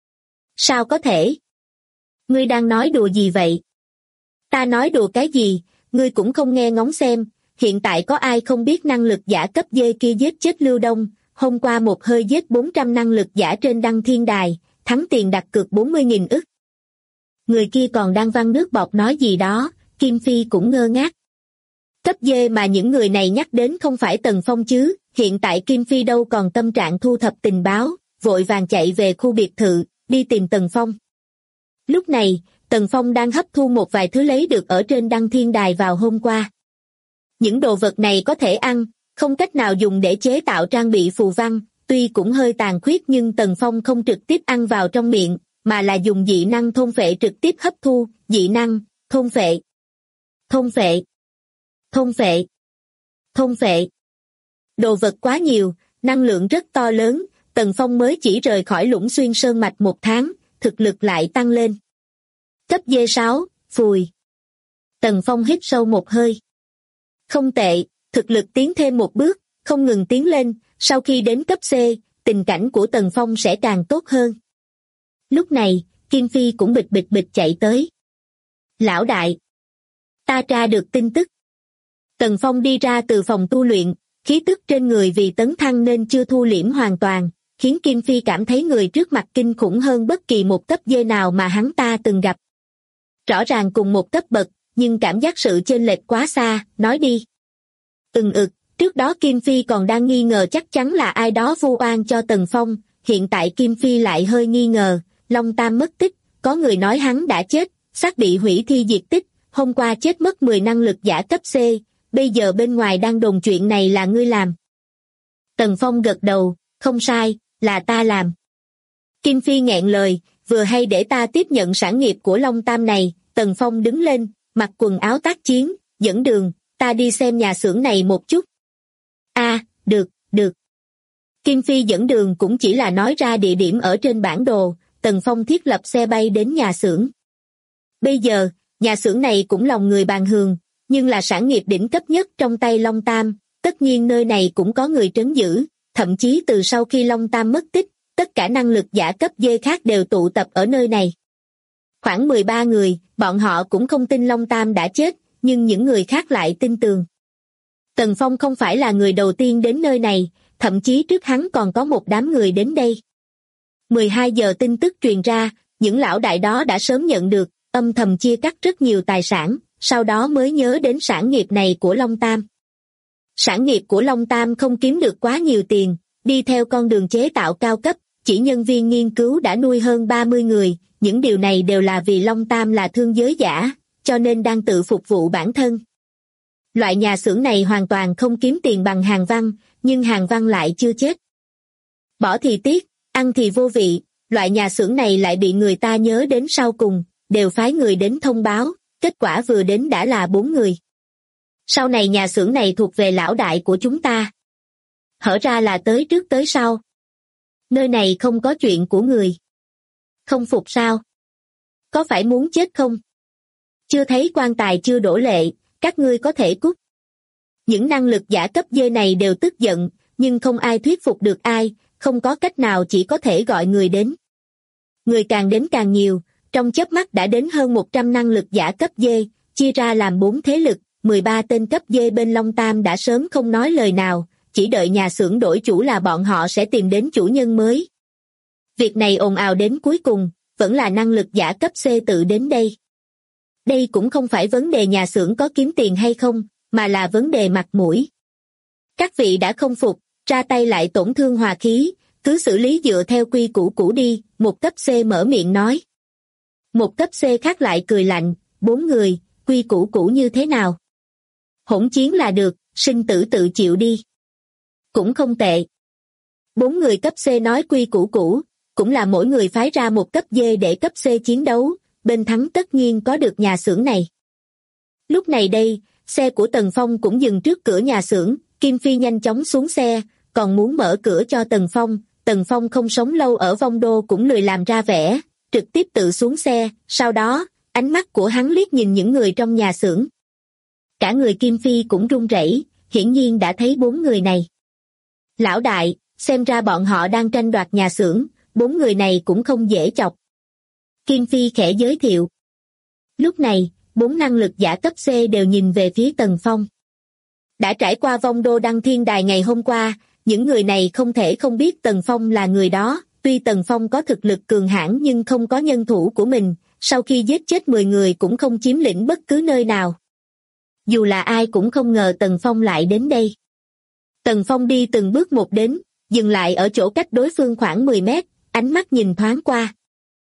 Sao có thể? Ngươi đang nói đùa gì vậy? Ta nói đùa cái gì, ngươi cũng không nghe ngóng xem, hiện tại có ai không biết năng lực giả cấp D kia giết chết Lưu Đông, hôm qua một hơi giết 400 năng lực giả trên Đăng Thiên Đài, thắng tiền đặt cược 40.000 ức. Người kia còn đang văng nước bọt nói gì đó, Kim Phi cũng ngơ ngác. Cấp D mà những người này nhắc đến không phải Tần Phong chứ, hiện tại Kim Phi đâu còn tâm trạng thu thập tình báo, vội vàng chạy về khu biệt thự, đi tìm Tần Phong. Lúc này, Tần Phong đang hấp thu một vài thứ lấy được ở trên Đăng Thiên Đài vào hôm qua. Những đồ vật này có thể ăn, không cách nào dùng để chế tạo trang bị phù văn, tuy cũng hơi tàn khuyết nhưng Tần Phong không trực tiếp ăn vào trong miệng, mà là dùng dị năng thôn phệ trực tiếp hấp thu, dị năng, thôn phệ. Thôn phệ. Thôn phệ. Thôn phệ. Đồ vật quá nhiều, năng lượng rất to lớn, Tần Phong mới chỉ rời khỏi Lũng Xuyên Sơn Mạch 1 tháng, thực lực lại tăng lên. Cấp D6, phùi. Tần Phong hít sâu một hơi. Không tệ, thực lực tiến thêm một bước, không ngừng tiến lên, sau khi đến cấp C, tình cảnh của Tần Phong sẽ càng tốt hơn. Lúc này, Kim Phi cũng bịch bịch bịch chạy tới. Lão đại, ta tra được tin tức. Tần Phong đi ra từ phòng tu luyện, khí tức trên người vì tấn thăng nên chưa thu liễm hoàn toàn, khiến Kim Phi cảm thấy người trước mặt kinh khủng hơn bất kỳ một cấp D nào mà hắn ta từng gặp. Rõ ràng cùng một cấp bậc, nhưng cảm giác sự chênh lệch quá xa, nói đi. Trước đó Kim Phi còn đang nghi ngờ chắc chắn là ai đó vu oan cho Tần Phong, hiện tại Kim Phi lại hơi nghi ngờ, Long Tam mất tích, có người nói hắn đã chết, xác bị hủy thi diệt tích, hôm qua chết mất 10 năng lực giả cấp C, bây giờ bên ngoài đang đồn chuyện này là ngươi làm. Tần Phong gật đầu, không sai, là ta làm. Kim Phi nghẹn lời, vừa hay để ta tiếp nhận sản nghiệp của Long Tam này, Tần Phong đứng lên, mặc quần áo tác chiến, dẫn đường, ta đi xem nhà xưởng này một chút. Được. Kim Phi dẫn đường cũng chỉ là nói ra địa điểm ở trên bản đồ, Tần Phong thiết lập xe bay đến nhà xưởng. Bây giờ, nhà xưởng này cũng lòng người bàn hường, nhưng là sản nghiệp đỉnh cấp nhất trong tay Long Tam, tất nhiên nơi này cũng có người trấn giữ, thậm chí từ sau khi Long Tam mất tích, tất cả năng lực giả cấp D khác đều tụ tập ở nơi này. Khoảng 13 người, bọn họ cũng không tin Long Tam đã chết, nhưng những người khác lại tin tường. Tần Phong không phải là người đầu tiên đến nơi này, thậm chí trước hắn còn có một đám người đến đây. 12 giờ tin tức truyền ra, những lão đại đó đã sớm nhận được, âm thầm chia cắt rất nhiều tài sản, sau đó mới nhớ đến sản nghiệp này của Long Tam. Sản nghiệp của Long Tam không kiếm được quá nhiều tiền, đi theo con đường chế tạo cao cấp, chỉ nhân viên nghiên cứu đã nuôi hơn 30 người, những điều này đều là vì Long Tam là thương giới giả, cho nên đang tự phục vụ bản thân. Loại nhà xưởng này hoàn toàn không kiếm tiền bằng Hàn Văn, nhưng Hàn Văn lại chưa chết. Bỏ thì tiếc, ăn thì vô vị, loại nhà xưởng này lại bị người ta nhớ đến sau cùng, đều phái người đến thông báo, kết quả vừa đến đã là 4 người. Sau này nhà xưởng này thuộc về lão đại của chúng ta. Hở ra là tới trước tới sau. Nơi này không có chuyện của người. Không phục sao? Có phải muốn chết không? Chưa thấy quan tài chưa đổ lệ, các ngươi có thể cút. Những năng lực giả cấp D này đều tức giận, nhưng không ai thuyết phục được ai, không có cách nào chỉ có thể gọi người đến. Người càng đến càng nhiều, trong chớp mắt đã đến hơn 100 năng lực giả cấp D, chia ra làm 4 thế lực, 13 tên cấp D bên Long Tam đã sớm không nói lời nào, chỉ đợi nhà xưởng đổi chủ là bọn họ sẽ tìm đến chủ nhân mới. Việc này ồn ào đến cuối cùng, vẫn là năng lực giả cấp C tự đến đây. Đây cũng không phải vấn đề nhà xưởng có kiếm tiền hay không, mà là vấn đề mặt mũi. Các vị đã không phục, ra tay lại tổn thương hòa khí, cứ xử lý dựa theo quy củ cũ đi, một cấp C mở miệng nói. Một cấp C khác lại cười lạnh, 4 người, quy củ cũ như thế nào? Hỗn chiến là được, sinh tử tự chịu đi. Cũng không tệ. 4 người cấp C nói quy củ cũ, cũng là mỗi người phái ra một cấp D để cấp C chiến đấu, bên thắng tất nhiên có được nhà xưởng này. Lúc này đây, xe của Tần Phong cũng dừng trước cửa nhà xưởng, Kim Phi nhanh chóng xuống xe, còn muốn mở cửa cho Tần Phong không sống lâu ở Vong Đô cũng lười làm ra vẻ, trực tiếp tự xuống xe, sau đó, ánh mắt của hắn liếc nhìn những người trong nhà xưởng. Cả người Kim Phi cũng run rẩy, hiển nhiên đã thấy 4 người này. Lão đại, xem ra bọn họ đang tranh đoạt nhà xưởng, 4 người này cũng không dễ chọc. Kim Phi khẽ giới thiệu. Lúc này, 4 năng lực giả cấp C đều nhìn về phía Tần Phong. Đã trải qua Vong Đô Đăng Thiên Đài ngày hôm qua, những người này không thể không biết Tần Phong là người đó, tuy Tần Phong có thực lực cường hãn nhưng không có nhân thủ của mình, sau khi giết chết 10 người cũng không chiếm lĩnh bất cứ nơi nào. Dù là ai cũng không ngờ Tần Phong lại đến đây. Tần Phong đi từng bước một đến, dừng lại ở chỗ cách đối phương khoảng 10 mét, ánh mắt nhìn thoáng qua.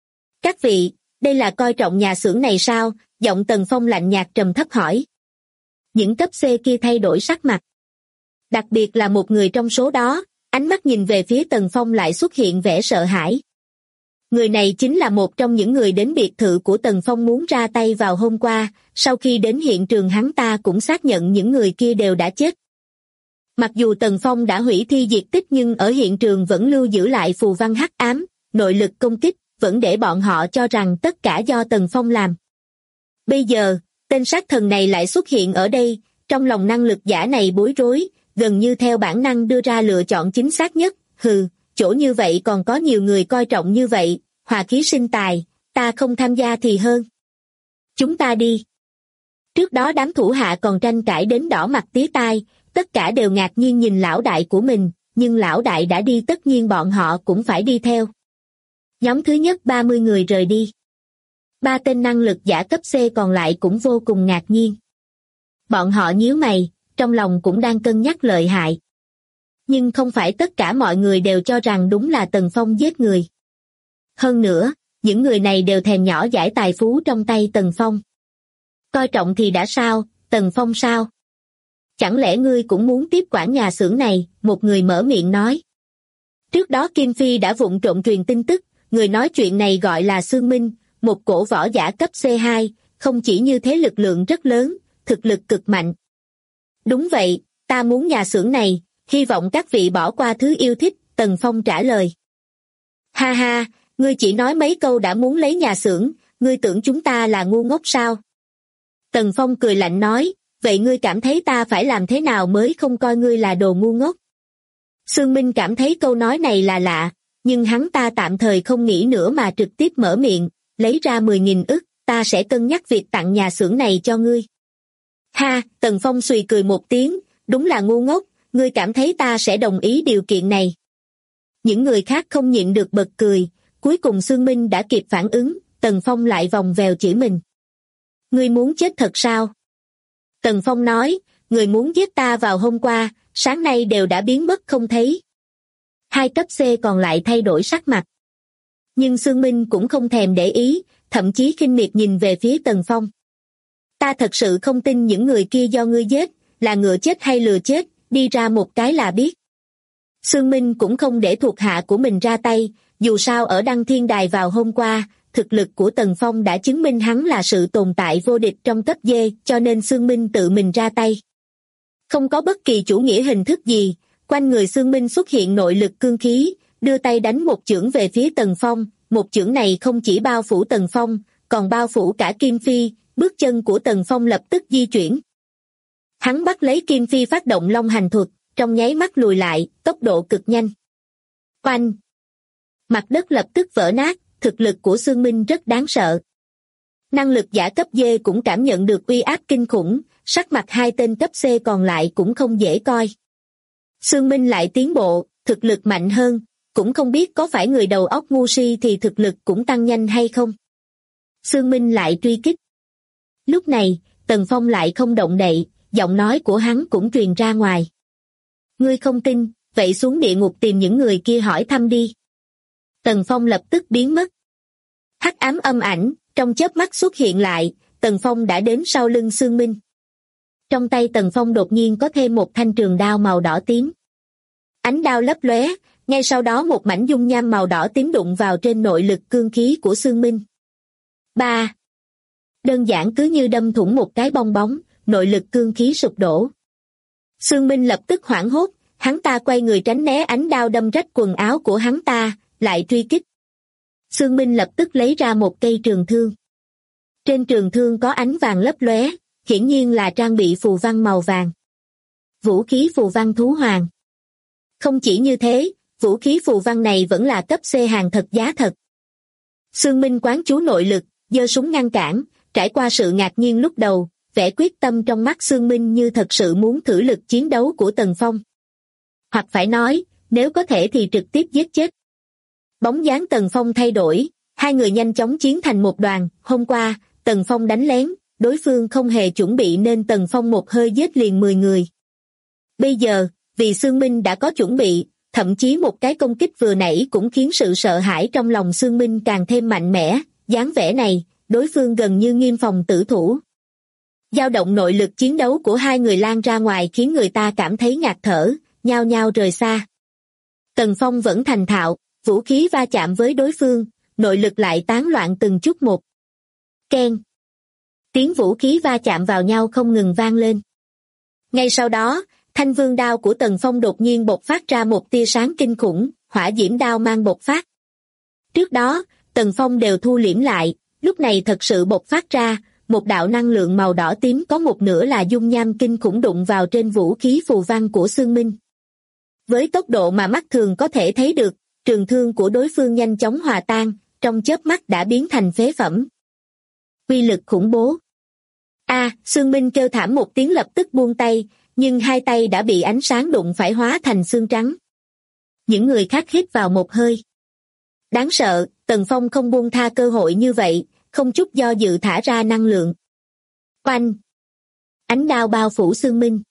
Các vị, đây là coi trọng nhà xưởng này sao? Giọng Tần Phong lạnh nhạt trầm thấp hỏi. Những cấp C kia thay đổi sắc mặt. Đặc biệt là một người trong số đó, ánh mắt nhìn về phía Tần Phong lại xuất hiện vẻ sợ hãi. Người này chính là một trong những người đến biệt thự của Tần Phong muốn ra tay vào hôm qua, sau khi đến hiện trường hắn ta cũng xác nhận những người kia đều đã chết. Mặc dù Tần Phong đã hủy thi diệt tích nhưng ở hiện trường vẫn lưu giữ lại phù văn hắc ám, nội lực công kích, vẫn để bọn họ cho rằng tất cả do Tần Phong làm. Bây giờ, tên sát thần này lại xuất hiện ở đây, trong lòng năng lực giả này bối rối, gần như theo bản năng đưa ra lựa chọn chính xác nhất, hừ, chỗ như vậy còn có nhiều người coi trọng như vậy, hòa khí sinh tài, ta không tham gia thì hơn. Chúng ta đi. Trước đó đám thủ hạ còn tranh cãi đến đỏ mặt tía tai, tất cả đều ngạc nhiên nhìn lão đại của mình, nhưng lão đại đã đi tất nhiên bọn họ cũng phải đi theo. Nhóm thứ nhất 30 người rời đi. 3 tên năng lực giả cấp C còn lại cũng vô cùng ngạc nhiên. Bọn họ nhíu mày, trong lòng cũng đang cân nhắc lợi hại. Nhưng không phải tất cả mọi người đều cho rằng đúng là Tần Phong giết người. Hơn nữa, những người này đều thèm nhỏ dãi tài phú trong tay Tần Phong. Coi trọng thì đã sao, Tần Phong sao? Chẳng lẽ ngươi cũng muốn tiếp quản nhà xưởng này, một người mở miệng nói. Trước đó Kim Phi đã vụng trộm truyền tin tức, người nói chuyện này gọi là Sương Minh, một cổ võ giả cấp C2, không chỉ như thế lực lượng rất lớn, thực lực cực mạnh. Đúng vậy, ta muốn nhà xưởng này, hy vọng các vị bỏ qua thứ yêu thích, Tần Phong trả lời. Ha ha, ngươi chỉ nói mấy câu đã muốn lấy nhà xưởng, ngươi tưởng chúng ta là ngu ngốc sao? Tần Phong cười lạnh nói, vậy ngươi cảm thấy ta phải làm thế nào mới không coi ngươi là đồ ngu ngốc? Sương Minh cảm thấy câu nói này là lạ, nhưng hắn ta tạm thời không nghĩ nữa mà trực tiếp mở miệng, lấy ra 10.000 ức, ta sẽ cân nhắc việc tặng nhà xưởng này cho ngươi. Ha, Tần Phong xùy cười một tiếng, đúng là ngu ngốc, ngươi cảm thấy ta sẽ đồng ý điều kiện này. Những người khác không nhịn được bật cười, cuối cùng Sương Minh đã kịp phản ứng, Tần Phong lại vòng vèo chửi mình. Ngươi muốn chết thật sao? Tần Phong nói, người muốn giết ta vào hôm qua, sáng nay đều đã biến mất không thấy. 2 cấp C còn lại thay đổi sắc mặt. Nhưng Sương Minh cũng không thèm để ý, thậm chí khinh miệt nhìn về phía Tần Phong. Ta thật sự không tin những người kia do ngươi giết, là ngựa chết hay lừa chết, đi ra một cái là biết. Sương Minh cũng không để thuộc hạ của mình ra tay, dù sao ở Đăng Thiên Đài vào hôm qua, thực lực của Tần Phong đã chứng minh hắn là sự tồn tại vô địch trong cấp D, cho nên Sương Minh tự mình ra tay. Không có bất kỳ chủ nghĩa hình thức gì, quanh người Sương Minh xuất hiện nội lực cương khí, đưa tay đánh một chưởng về phía Tần Phong, một chưởng này không chỉ bao phủ Tần Phong, còn bao phủ cả Kim Phi, bước chân của Tần Phong lập tức di chuyển. Hắn bắt lấy Kim Phi phát động Long Hành thuật, trong nháy mắt lùi lại, tốc độ cực nhanh. Oanh! Mặt đất lập tức vỡ nát, thực lực của Sương Minh rất đáng sợ. Năng lực giả cấp D cũng cảm nhận được uy áp kinh khủng, sắc mặt 2 tên cấp C còn lại cũng không dễ coi. Sương Minh lại tiến bộ, thực lực mạnh hơn, cũng không biết có phải người đầu óc ngu si thì thực lực cũng tăng nhanh hay không. Xương Minh lại truy kích. Lúc này, Tần Phong lại không động đậy, giọng nói của hắn cũng truyền ra ngoài. Ngươi không tin, vậy xuống địa ngục tìm những người kia hỏi thăm đi. Tần Phong lập tức biến mất. Hắc ám âm ảnh, trong chớp mắt xuất hiện lại, Tần Phong đã đến sau lưng Xương Minh. Trong tay Tần Phong đột nhiên có thêm một thanh trường đao màu đỏ tím. Ánh đao lấp lóe, ngay sau đó một mảnh dung nham màu đỏ tím đụng vào trên nội lực cương khí của Xương Minh. 3. Đơn giản cứ như đâm thủng một cái bong bóng, nội lực cương khí sụp đổ. Xương Minh lập tức hoảng hốt, hắn ta quay người tránh né ánh đao đâm rách quần áo của hắn ta, lại truy kích. Xương Minh lập tức lấy ra một cây trường thương. Trên trường thương có ánh vàng lấp lóe, hiển nhiên là trang bị phù văn màu vàng. Vũ khí phù văn thú hoàng. Không chỉ như thế, vũ khí phù văn này vẫn là cấp C hàng thật giá thật. Xương Minh quán chú nội lực, giơ súng ngăn cản, trải qua sự ngạc nhiên lúc đầu, vẻ quyết tâm trong mắt Xương Minh như thật sự muốn thử lực chiến đấu của Tần Phong. Hoặc phải nói, nếu có thể thì trực tiếp giết chết. Bóng dáng Tần Phong thay đổi, hai người nhanh chóng chiến thành một đoàn. Hôm qua, Tần Phong đánh lén, đối phương không hề chuẩn bị nên Tần Phong một hơi giết liền 10 người. Bây giờ, vì Xương Minh đã có chuẩn bị, thậm chí một cái công kích vừa nãy cũng khiến sự sợ hãi trong lòng Xương Minh càng thêm mạnh mẽ. Dáng vẻ này, đối phương gần như nghiêm phòng tử thủ. Dao động nội lực chiến đấu của hai người lan ra ngoài khiến người ta cảm thấy ngạt thở, nhao nhao rời xa. Tần Phong vẫn thành thạo, vũ khí va chạm với đối phương, nội lực lại tán loạn từng chút một. Keng. Tiếng vũ khí va chạm vào nhau không ngừng vang lên. Ngay sau đó, thanh vương đao của Tần Phong đột nhiên bộc phát ra một tia sáng kinh khủng, hỏa diễm đao mang bộc phát. Trước đó, Tần Phong đều thu liễm lại, lúc này thật sự bộc phát ra, một đạo năng lượng màu đỏ tím có một nửa là dung nham kinh khủng đụng vào trên vũ khí phù văn của Xương Minh. Với tốc độ mà mắt thường có thể thấy được, trường thương của đối phương nhanh chóng hòa tan, trong chớp mắt đã biến thành phế phẩm. Uy lực khủng bố. Xương Minh kêu thảm một tiếng lập tức buông tay, nhưng hai tay đã bị ánh sáng đụng phải hóa thành xương trắng. Những người khác hít vào một hơi. Đáng sợ, Tần Phong không buông tha cơ hội như vậy, không chút do dự thả ra năng lượng. Oanh! Ánh đao bao phủ Xương Minh.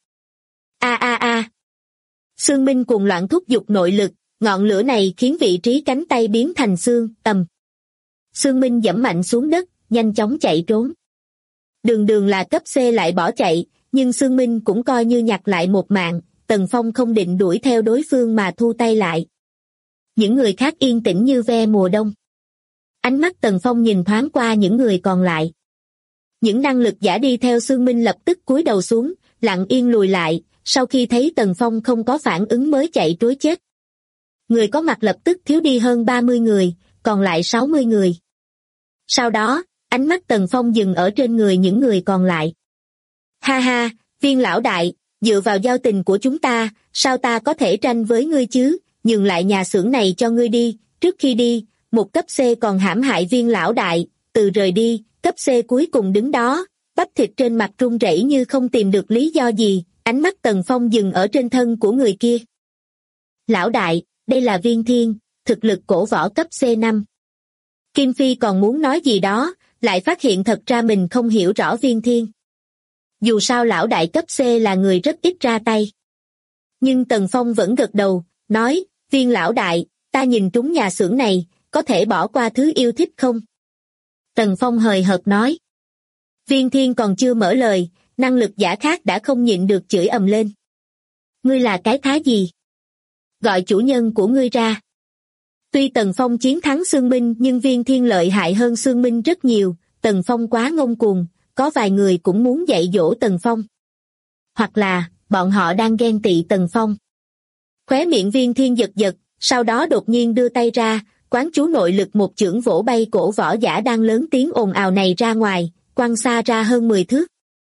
Xương Minh cuồng loạn thúc giục nội lực, ngọn lửa này khiến vị trí cánh tay biến thành xương, tầm. Xương Minh giẫm mạnh xuống đất, nhanh chóng chạy trốn. Đường là cấp C lại bỏ chạy, nhưng Xương Minh cũng coi như nhặt lại một mạng, Tần Phong không định đuổi theo đối phương mà thu tay lại. Những người khác yên tĩnh như ve mùa đông. Ánh mắt Tần Phong nhìn thoáng qua những người còn lại. Những năng lực giả đi theo Xương Minh lập tức cúi đầu xuống, lặng yên lùi lại, sau khi thấy Tần Phong không có phản ứng mới chạy trối chết. Người có mặt lập tức thiếu đi hơn 30 người, còn lại 60 người. Sau đó, ánh mắt Tần Phong dừng ở trên người những người còn lại. Ha ha, Viên lão đại, dựa vào giao tình của chúng ta, sao ta có thể tranh với ngươi chứ, nhường lại nhà xưởng này cho ngươi đi. Trước khi đi, một cấp C còn hãm hại Viên lão đại, từ rời đi, cấp C cuối cùng đứng đó, bắp thịt trên mặt run rẩy như không tìm được lý do gì, ánh mắt Tần Phong dừng ở trên thân của người kia. Lão đại, đây là Viên Thiên, thực lực cổ võ cấp C5. Kim Phi còn muốn nói gì đó, lại phát hiện thật ra mình không hiểu rõ Viên Thiên. Dù sao lão đại cấp C là người rất ít ra tay. Nhưng Tần Phong vẫn gật đầu, nói, Viên lão đại, ta nhìn trúng nhà xưởng này, có thể bỏ qua thứ yêu thích không? Tần Phong hời hợt nói. Viên Thiên còn chưa mở lời, năng lực giả khác đã không nhịn được chửi ầm lên. Ngươi là cái thá gì? Gọi chủ nhân của ngươi ra. Tuy Tần Phong chiến thắng Xương Minh nhưng Viên Thiên lợi hại hơn Xương Minh rất nhiều, Tần Phong quá ngông cuồng, có vài người cũng muốn dạy dỗ Tần Phong. Hoặc là, bọn họ đang ghen tị Tần Phong. Khóe miệng Viên Thiên giật giật, sau đó đột nhiên đưa tay ra, quán chú nội lực một chưởng vỗ bay cổ võ giả đang lớn tiếng ồn ào này ra ngoài, quăng xa ra hơn 10 thước.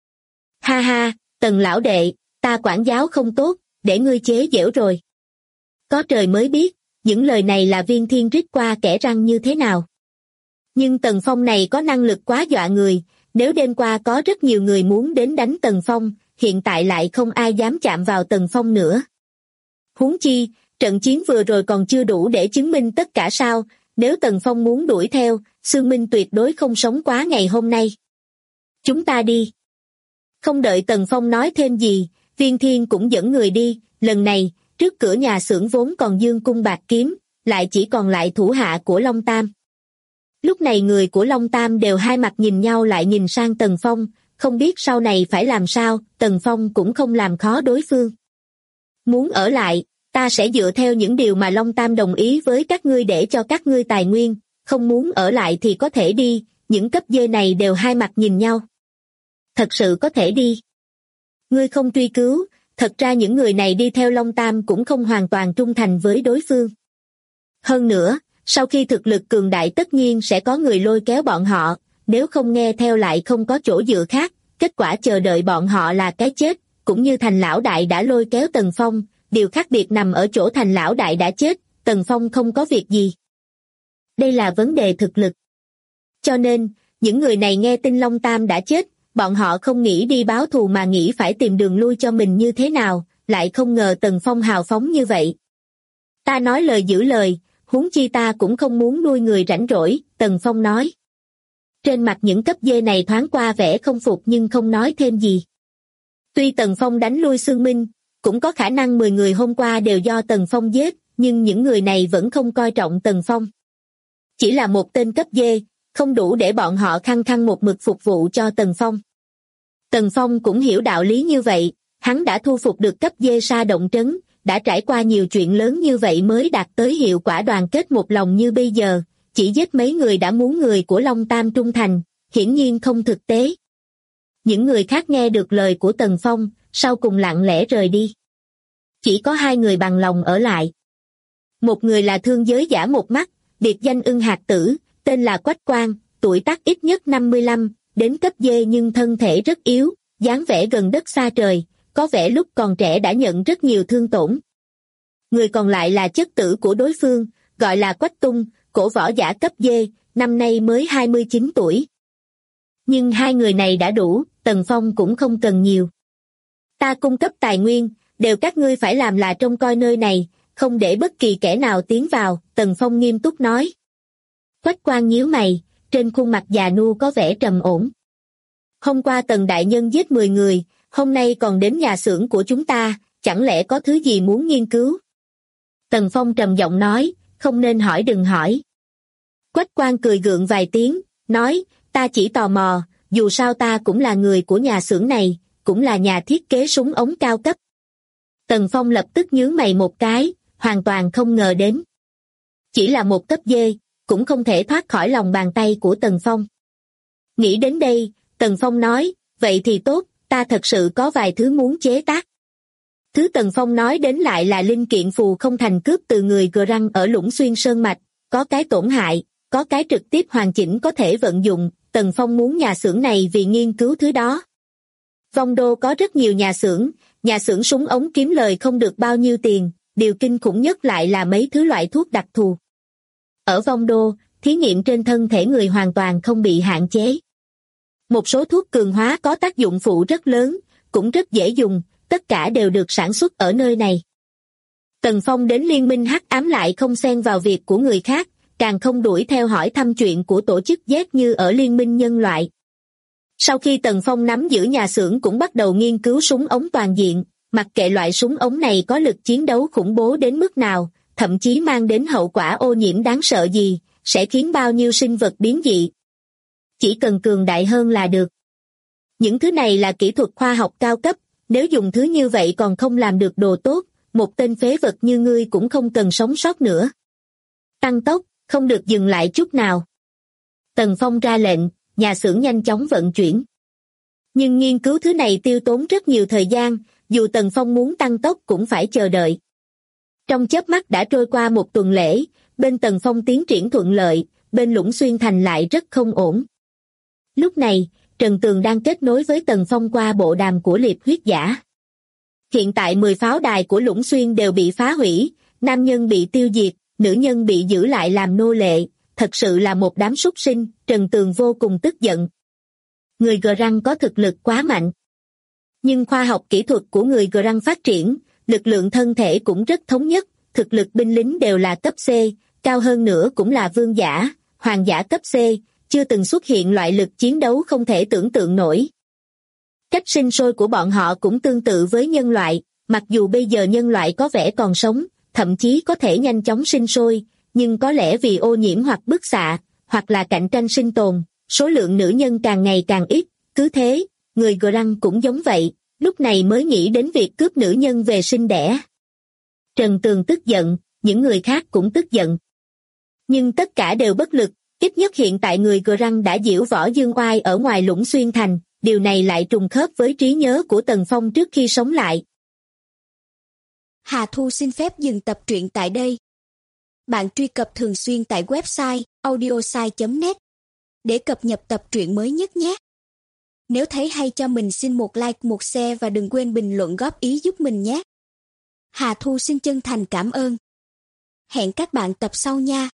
Ha ha, Tần lão đệ, ta quản giáo không tốt, để ngươi chế giễu rồi. Có trời mới biết, những lời này là Viên Thiên rít qua kẽ răng như thế nào. Nhưng Tần Phong này có năng lực quá dọa người, nếu đêm qua có rất nhiều người muốn đến đánh Tần Phong, hiện tại lại không ai dám chạm vào Tần Phong nữa. Huống chi, trận chiến vừa rồi còn chưa đủ để chứng minh tất cả sao? Nếu Tần Phong muốn đuổi theo, Xương Minh tuyệt đối không sống quá ngày hôm nay. Chúng ta đi. Không đợi Tần Phong nói thêm gì, Viên Thiên cũng dẫn người đi. Lần này, trước cửa nhà xưởng vốn còn dương cung bạc kiếm, lại chỉ còn lại thủ hạ của Long Tam. Lúc này người của Long Tam đều hai mặt nhìn nhau lại nhìn sang Tần Phong, không biết sau này phải làm sao. Tần Phong cũng không làm khó đối phương. Muốn ở lại, ta sẽ dựa theo những điều mà Long Tam đồng ý với các ngươi để cho các ngươi tài nguyên, không muốn ở lại thì có thể đi. Những cấp dê này đều hai mặt nhìn nhau. Thật sự có thể đi. Ngươi không truy cứu, thật ra những người này đi theo Long Tam cũng không hoàn toàn trung thành với đối phương. Hơn nữa, sau khi thực lực cường đại tất nhiên sẽ có người lôi kéo bọn họ, nếu không nghe theo lại không có chỗ dựa khác, kết quả chờ đợi bọn họ là cái chết, cũng như Thành lão đại đã lôi kéo Tần Phong, điều khác biệt nằm ở chỗ Thành lão đại đã chết, Tần Phong không có việc gì. Đây là vấn đề thực lực. Cho nên, những người này nghe tin Long Tam đã chết, bọn họ không nghĩ đi báo thù mà nghĩ phải tìm đường lui cho mình như thế nào, lại không ngờ Tần Phong hào phóng như vậy. Ta nói lời giữ lời, huống chi ta cũng không muốn nuôi người rảnh rỗi, Tần Phong nói. Trên mặt những cấp dê này thoáng qua vẻ không phục nhưng không nói thêm gì. Tuy Tần Phong đánh lui Xương Minh, cũng có khả năng 10 người hôm qua đều do Tần Phong giết, nhưng những người này vẫn không coi trọng Tần Phong. Chỉ là một tên cấp dê, không đủ để bọn họ khăng khăng một mực phục vụ cho Tần Phong. Tần Phong cũng hiểu đạo lý như vậy, hắn đã thu phục được cấp dê Sa Động Trấn, đã trải qua nhiều chuyện lớn như vậy mới đạt tới hiệu quả đoàn kết một lòng như bây giờ, chỉ giết mấy người đã muốn người của Long Tam trung thành, hiển nhiên không thực tế. Những người khác nghe được lời của Tần Phong, sau cùng lặng lẽ rời đi. Chỉ có 2 người bằng lòng ở lại. Một người là thương giới giả một mắt, biệt danh Ưng Hạt Tử, tên là Quách Quang, tuổi tác ít nhất 55, đến cấp dê nhưng thân thể rất yếu, dáng vẻ gần đất xa trời, có vẻ lúc còn trẻ đã nhận rất nhiều thương tổn. Người còn lại là chất tử của đối phương, gọi là Quách Tung, cổ võ giả cấp dê, năm nay mới 29 tuổi. Nhưng 2 người này đã đủ, Tần Phong cũng không cần nhiều. Ta cung cấp tài nguyên, đều các ngươi phải làm là trông coi nơi này, không để bất kỳ kẻ nào tiến vào, Tần Phong nghiêm túc nói. Quách Quang nhíu mày, trên khuôn mặt già nua có vẻ trầm ổn. Hôm qua Tần đại nhân giết 10 người, hôm nay còn đến nhà xưởng của chúng ta, chẳng lẽ có thứ gì muốn nghiên cứu? Tần Phong trầm giọng nói, không nên hỏi đừng hỏi. Quách Quang cười gượng vài tiếng, nói, ta chỉ tò mò, dù sao ta cũng là người của nhà xưởng này, cũng là nhà thiết kế súng ống cao cấp. Tần Phong lập tức nhướng mày một cái, hoàn toàn không ngờ đến. Chỉ là một cấp dê, cũng không thể thoát khỏi lòng bàn tay của Tần Phong. Nghĩ đến đây, Tần Phong nói, vậy thì tốt, ta thật sự có vài thứ muốn chế tác. Thứ Tần Phong nói đến lại là linh kiện phù không thành cướp từ người Gờ Răng ở Lũng Xuyên Sơn Mạch, có cái tổn hại, có cái trực tiếp hoàn chỉnh có thể vận dụng, Tần Phong muốn nhà xưởng này vì nghiên cứu thứ đó. Vong Đô có rất nhiều nhà xưởng súng ống kiếm lời không được bao nhiêu tiền, điều kinh khủng nhất lại là mấy thứ loại thuốc đặc thù. Ở Vong Đô, thí nghiệm trên thân thể người hoàn toàn không bị hạn chế. Một số thuốc cường hóa có tác dụng phụ rất lớn, cũng rất dễ dùng, tất cả đều được sản xuất ở nơi này. Tần Phong đến Liên minh Hắc Ám lại không xen vào việc của người khác, càng không đuổi theo hỏi thăm chuyện của tổ chức Z như ở Liên minh Nhân loại. Sau khi Tần Phong nắm giữ nhà xưởng cũng bắt đầu nghiên cứu súng ống toàn diện, mặc kệ loại súng ống này có lực chiến đấu khủng bố đến mức nào, thậm chí mang đến hậu quả ô nhiễm đáng sợ gì, sẽ khiến bao nhiêu sinh vật biến dị. Chỉ cần cường đại hơn là được. Những thứ này là kỹ thuật khoa học cao cấp, nếu dùng thứ như vậy còn không làm được đồ tốt, một tên phế vật như ngươi cũng không cần sống sót nữa. Tăng tốc, không được dừng lại chút nào. Tần Phong ra lệnh, nhà xưởng nhanh chóng vận chuyển. Nhưng nghiên cứu thứ này tiêu tốn rất nhiều thời gian, dù Tần Phong muốn tăng tốc cũng phải chờ đợi. Trong chớp mắt đã trôi qua một tuần lễ, bên Tần Phong tiến triển thuận lợi, bên Lũng Xuyên Thành lại rất không ổn. Lúc này, Trần Tường đang kết nối với Tần Phong qua bộ đàm của Liệp Huyết Giả. Hiện tại 10 pháo đài của Lũng Xuyên đều bị phá hủy, nam nhân bị tiêu diệt, nữ nhân bị giữ lại làm nô lệ, thật sự là một đám súc sinh, Trần Tường vô cùng tức giận. Người Gờ Răng có thực lực quá mạnh. Nhưng khoa học kỹ thuật của người Gờ Răng phát triển, lực lượng thân thể cũng rất thống nhất, thực lực binh lính đều là cấp C, cao hơn nữa cũng là vương giả, hoàng giả cấp C, chưa từng xuất hiện loại lực chiến đấu không thể tưởng tượng nổi. Cách sinh sôi của bọn họ cũng tương tự với nhân loại, mặc dù bây giờ nhân loại có vẻ còn sống, thậm chí có thể nhanh chóng sinh sôi, nhưng có lẽ vì ô nhiễm hoặc bức xạ, hoặc là cạnh tranh sinh tồn, số lượng nữ nhân càng ngày càng ít, cứ thế, người Grant cũng giống vậy, lúc này mới nghĩ đến việc cướp nữ nhân về sinh đẻ. Trần Tường tức giận, những người khác cũng tức giận. Nhưng tất cả đều bất lực, ít nhất hiện tại người Grant đã diễu võ dương oai ở ngoài Lũng Xuyên Thành, điều này lại trùng khớp với trí nhớ của Tần Phong trước khi sống lại. Hà Thu xin phép dừng tập truyện tại đây. Bạn truy cập thường xuyên tại website audiosai.net để cập nhật tập truyện mới nhất nhé. Nếu thấy hay cho mình xin một like, một share và đừng quên bình luận góp ý giúp mình nhé. Hà Thu xin chân thành cảm ơn. Hẹn các bạn tập sau nha.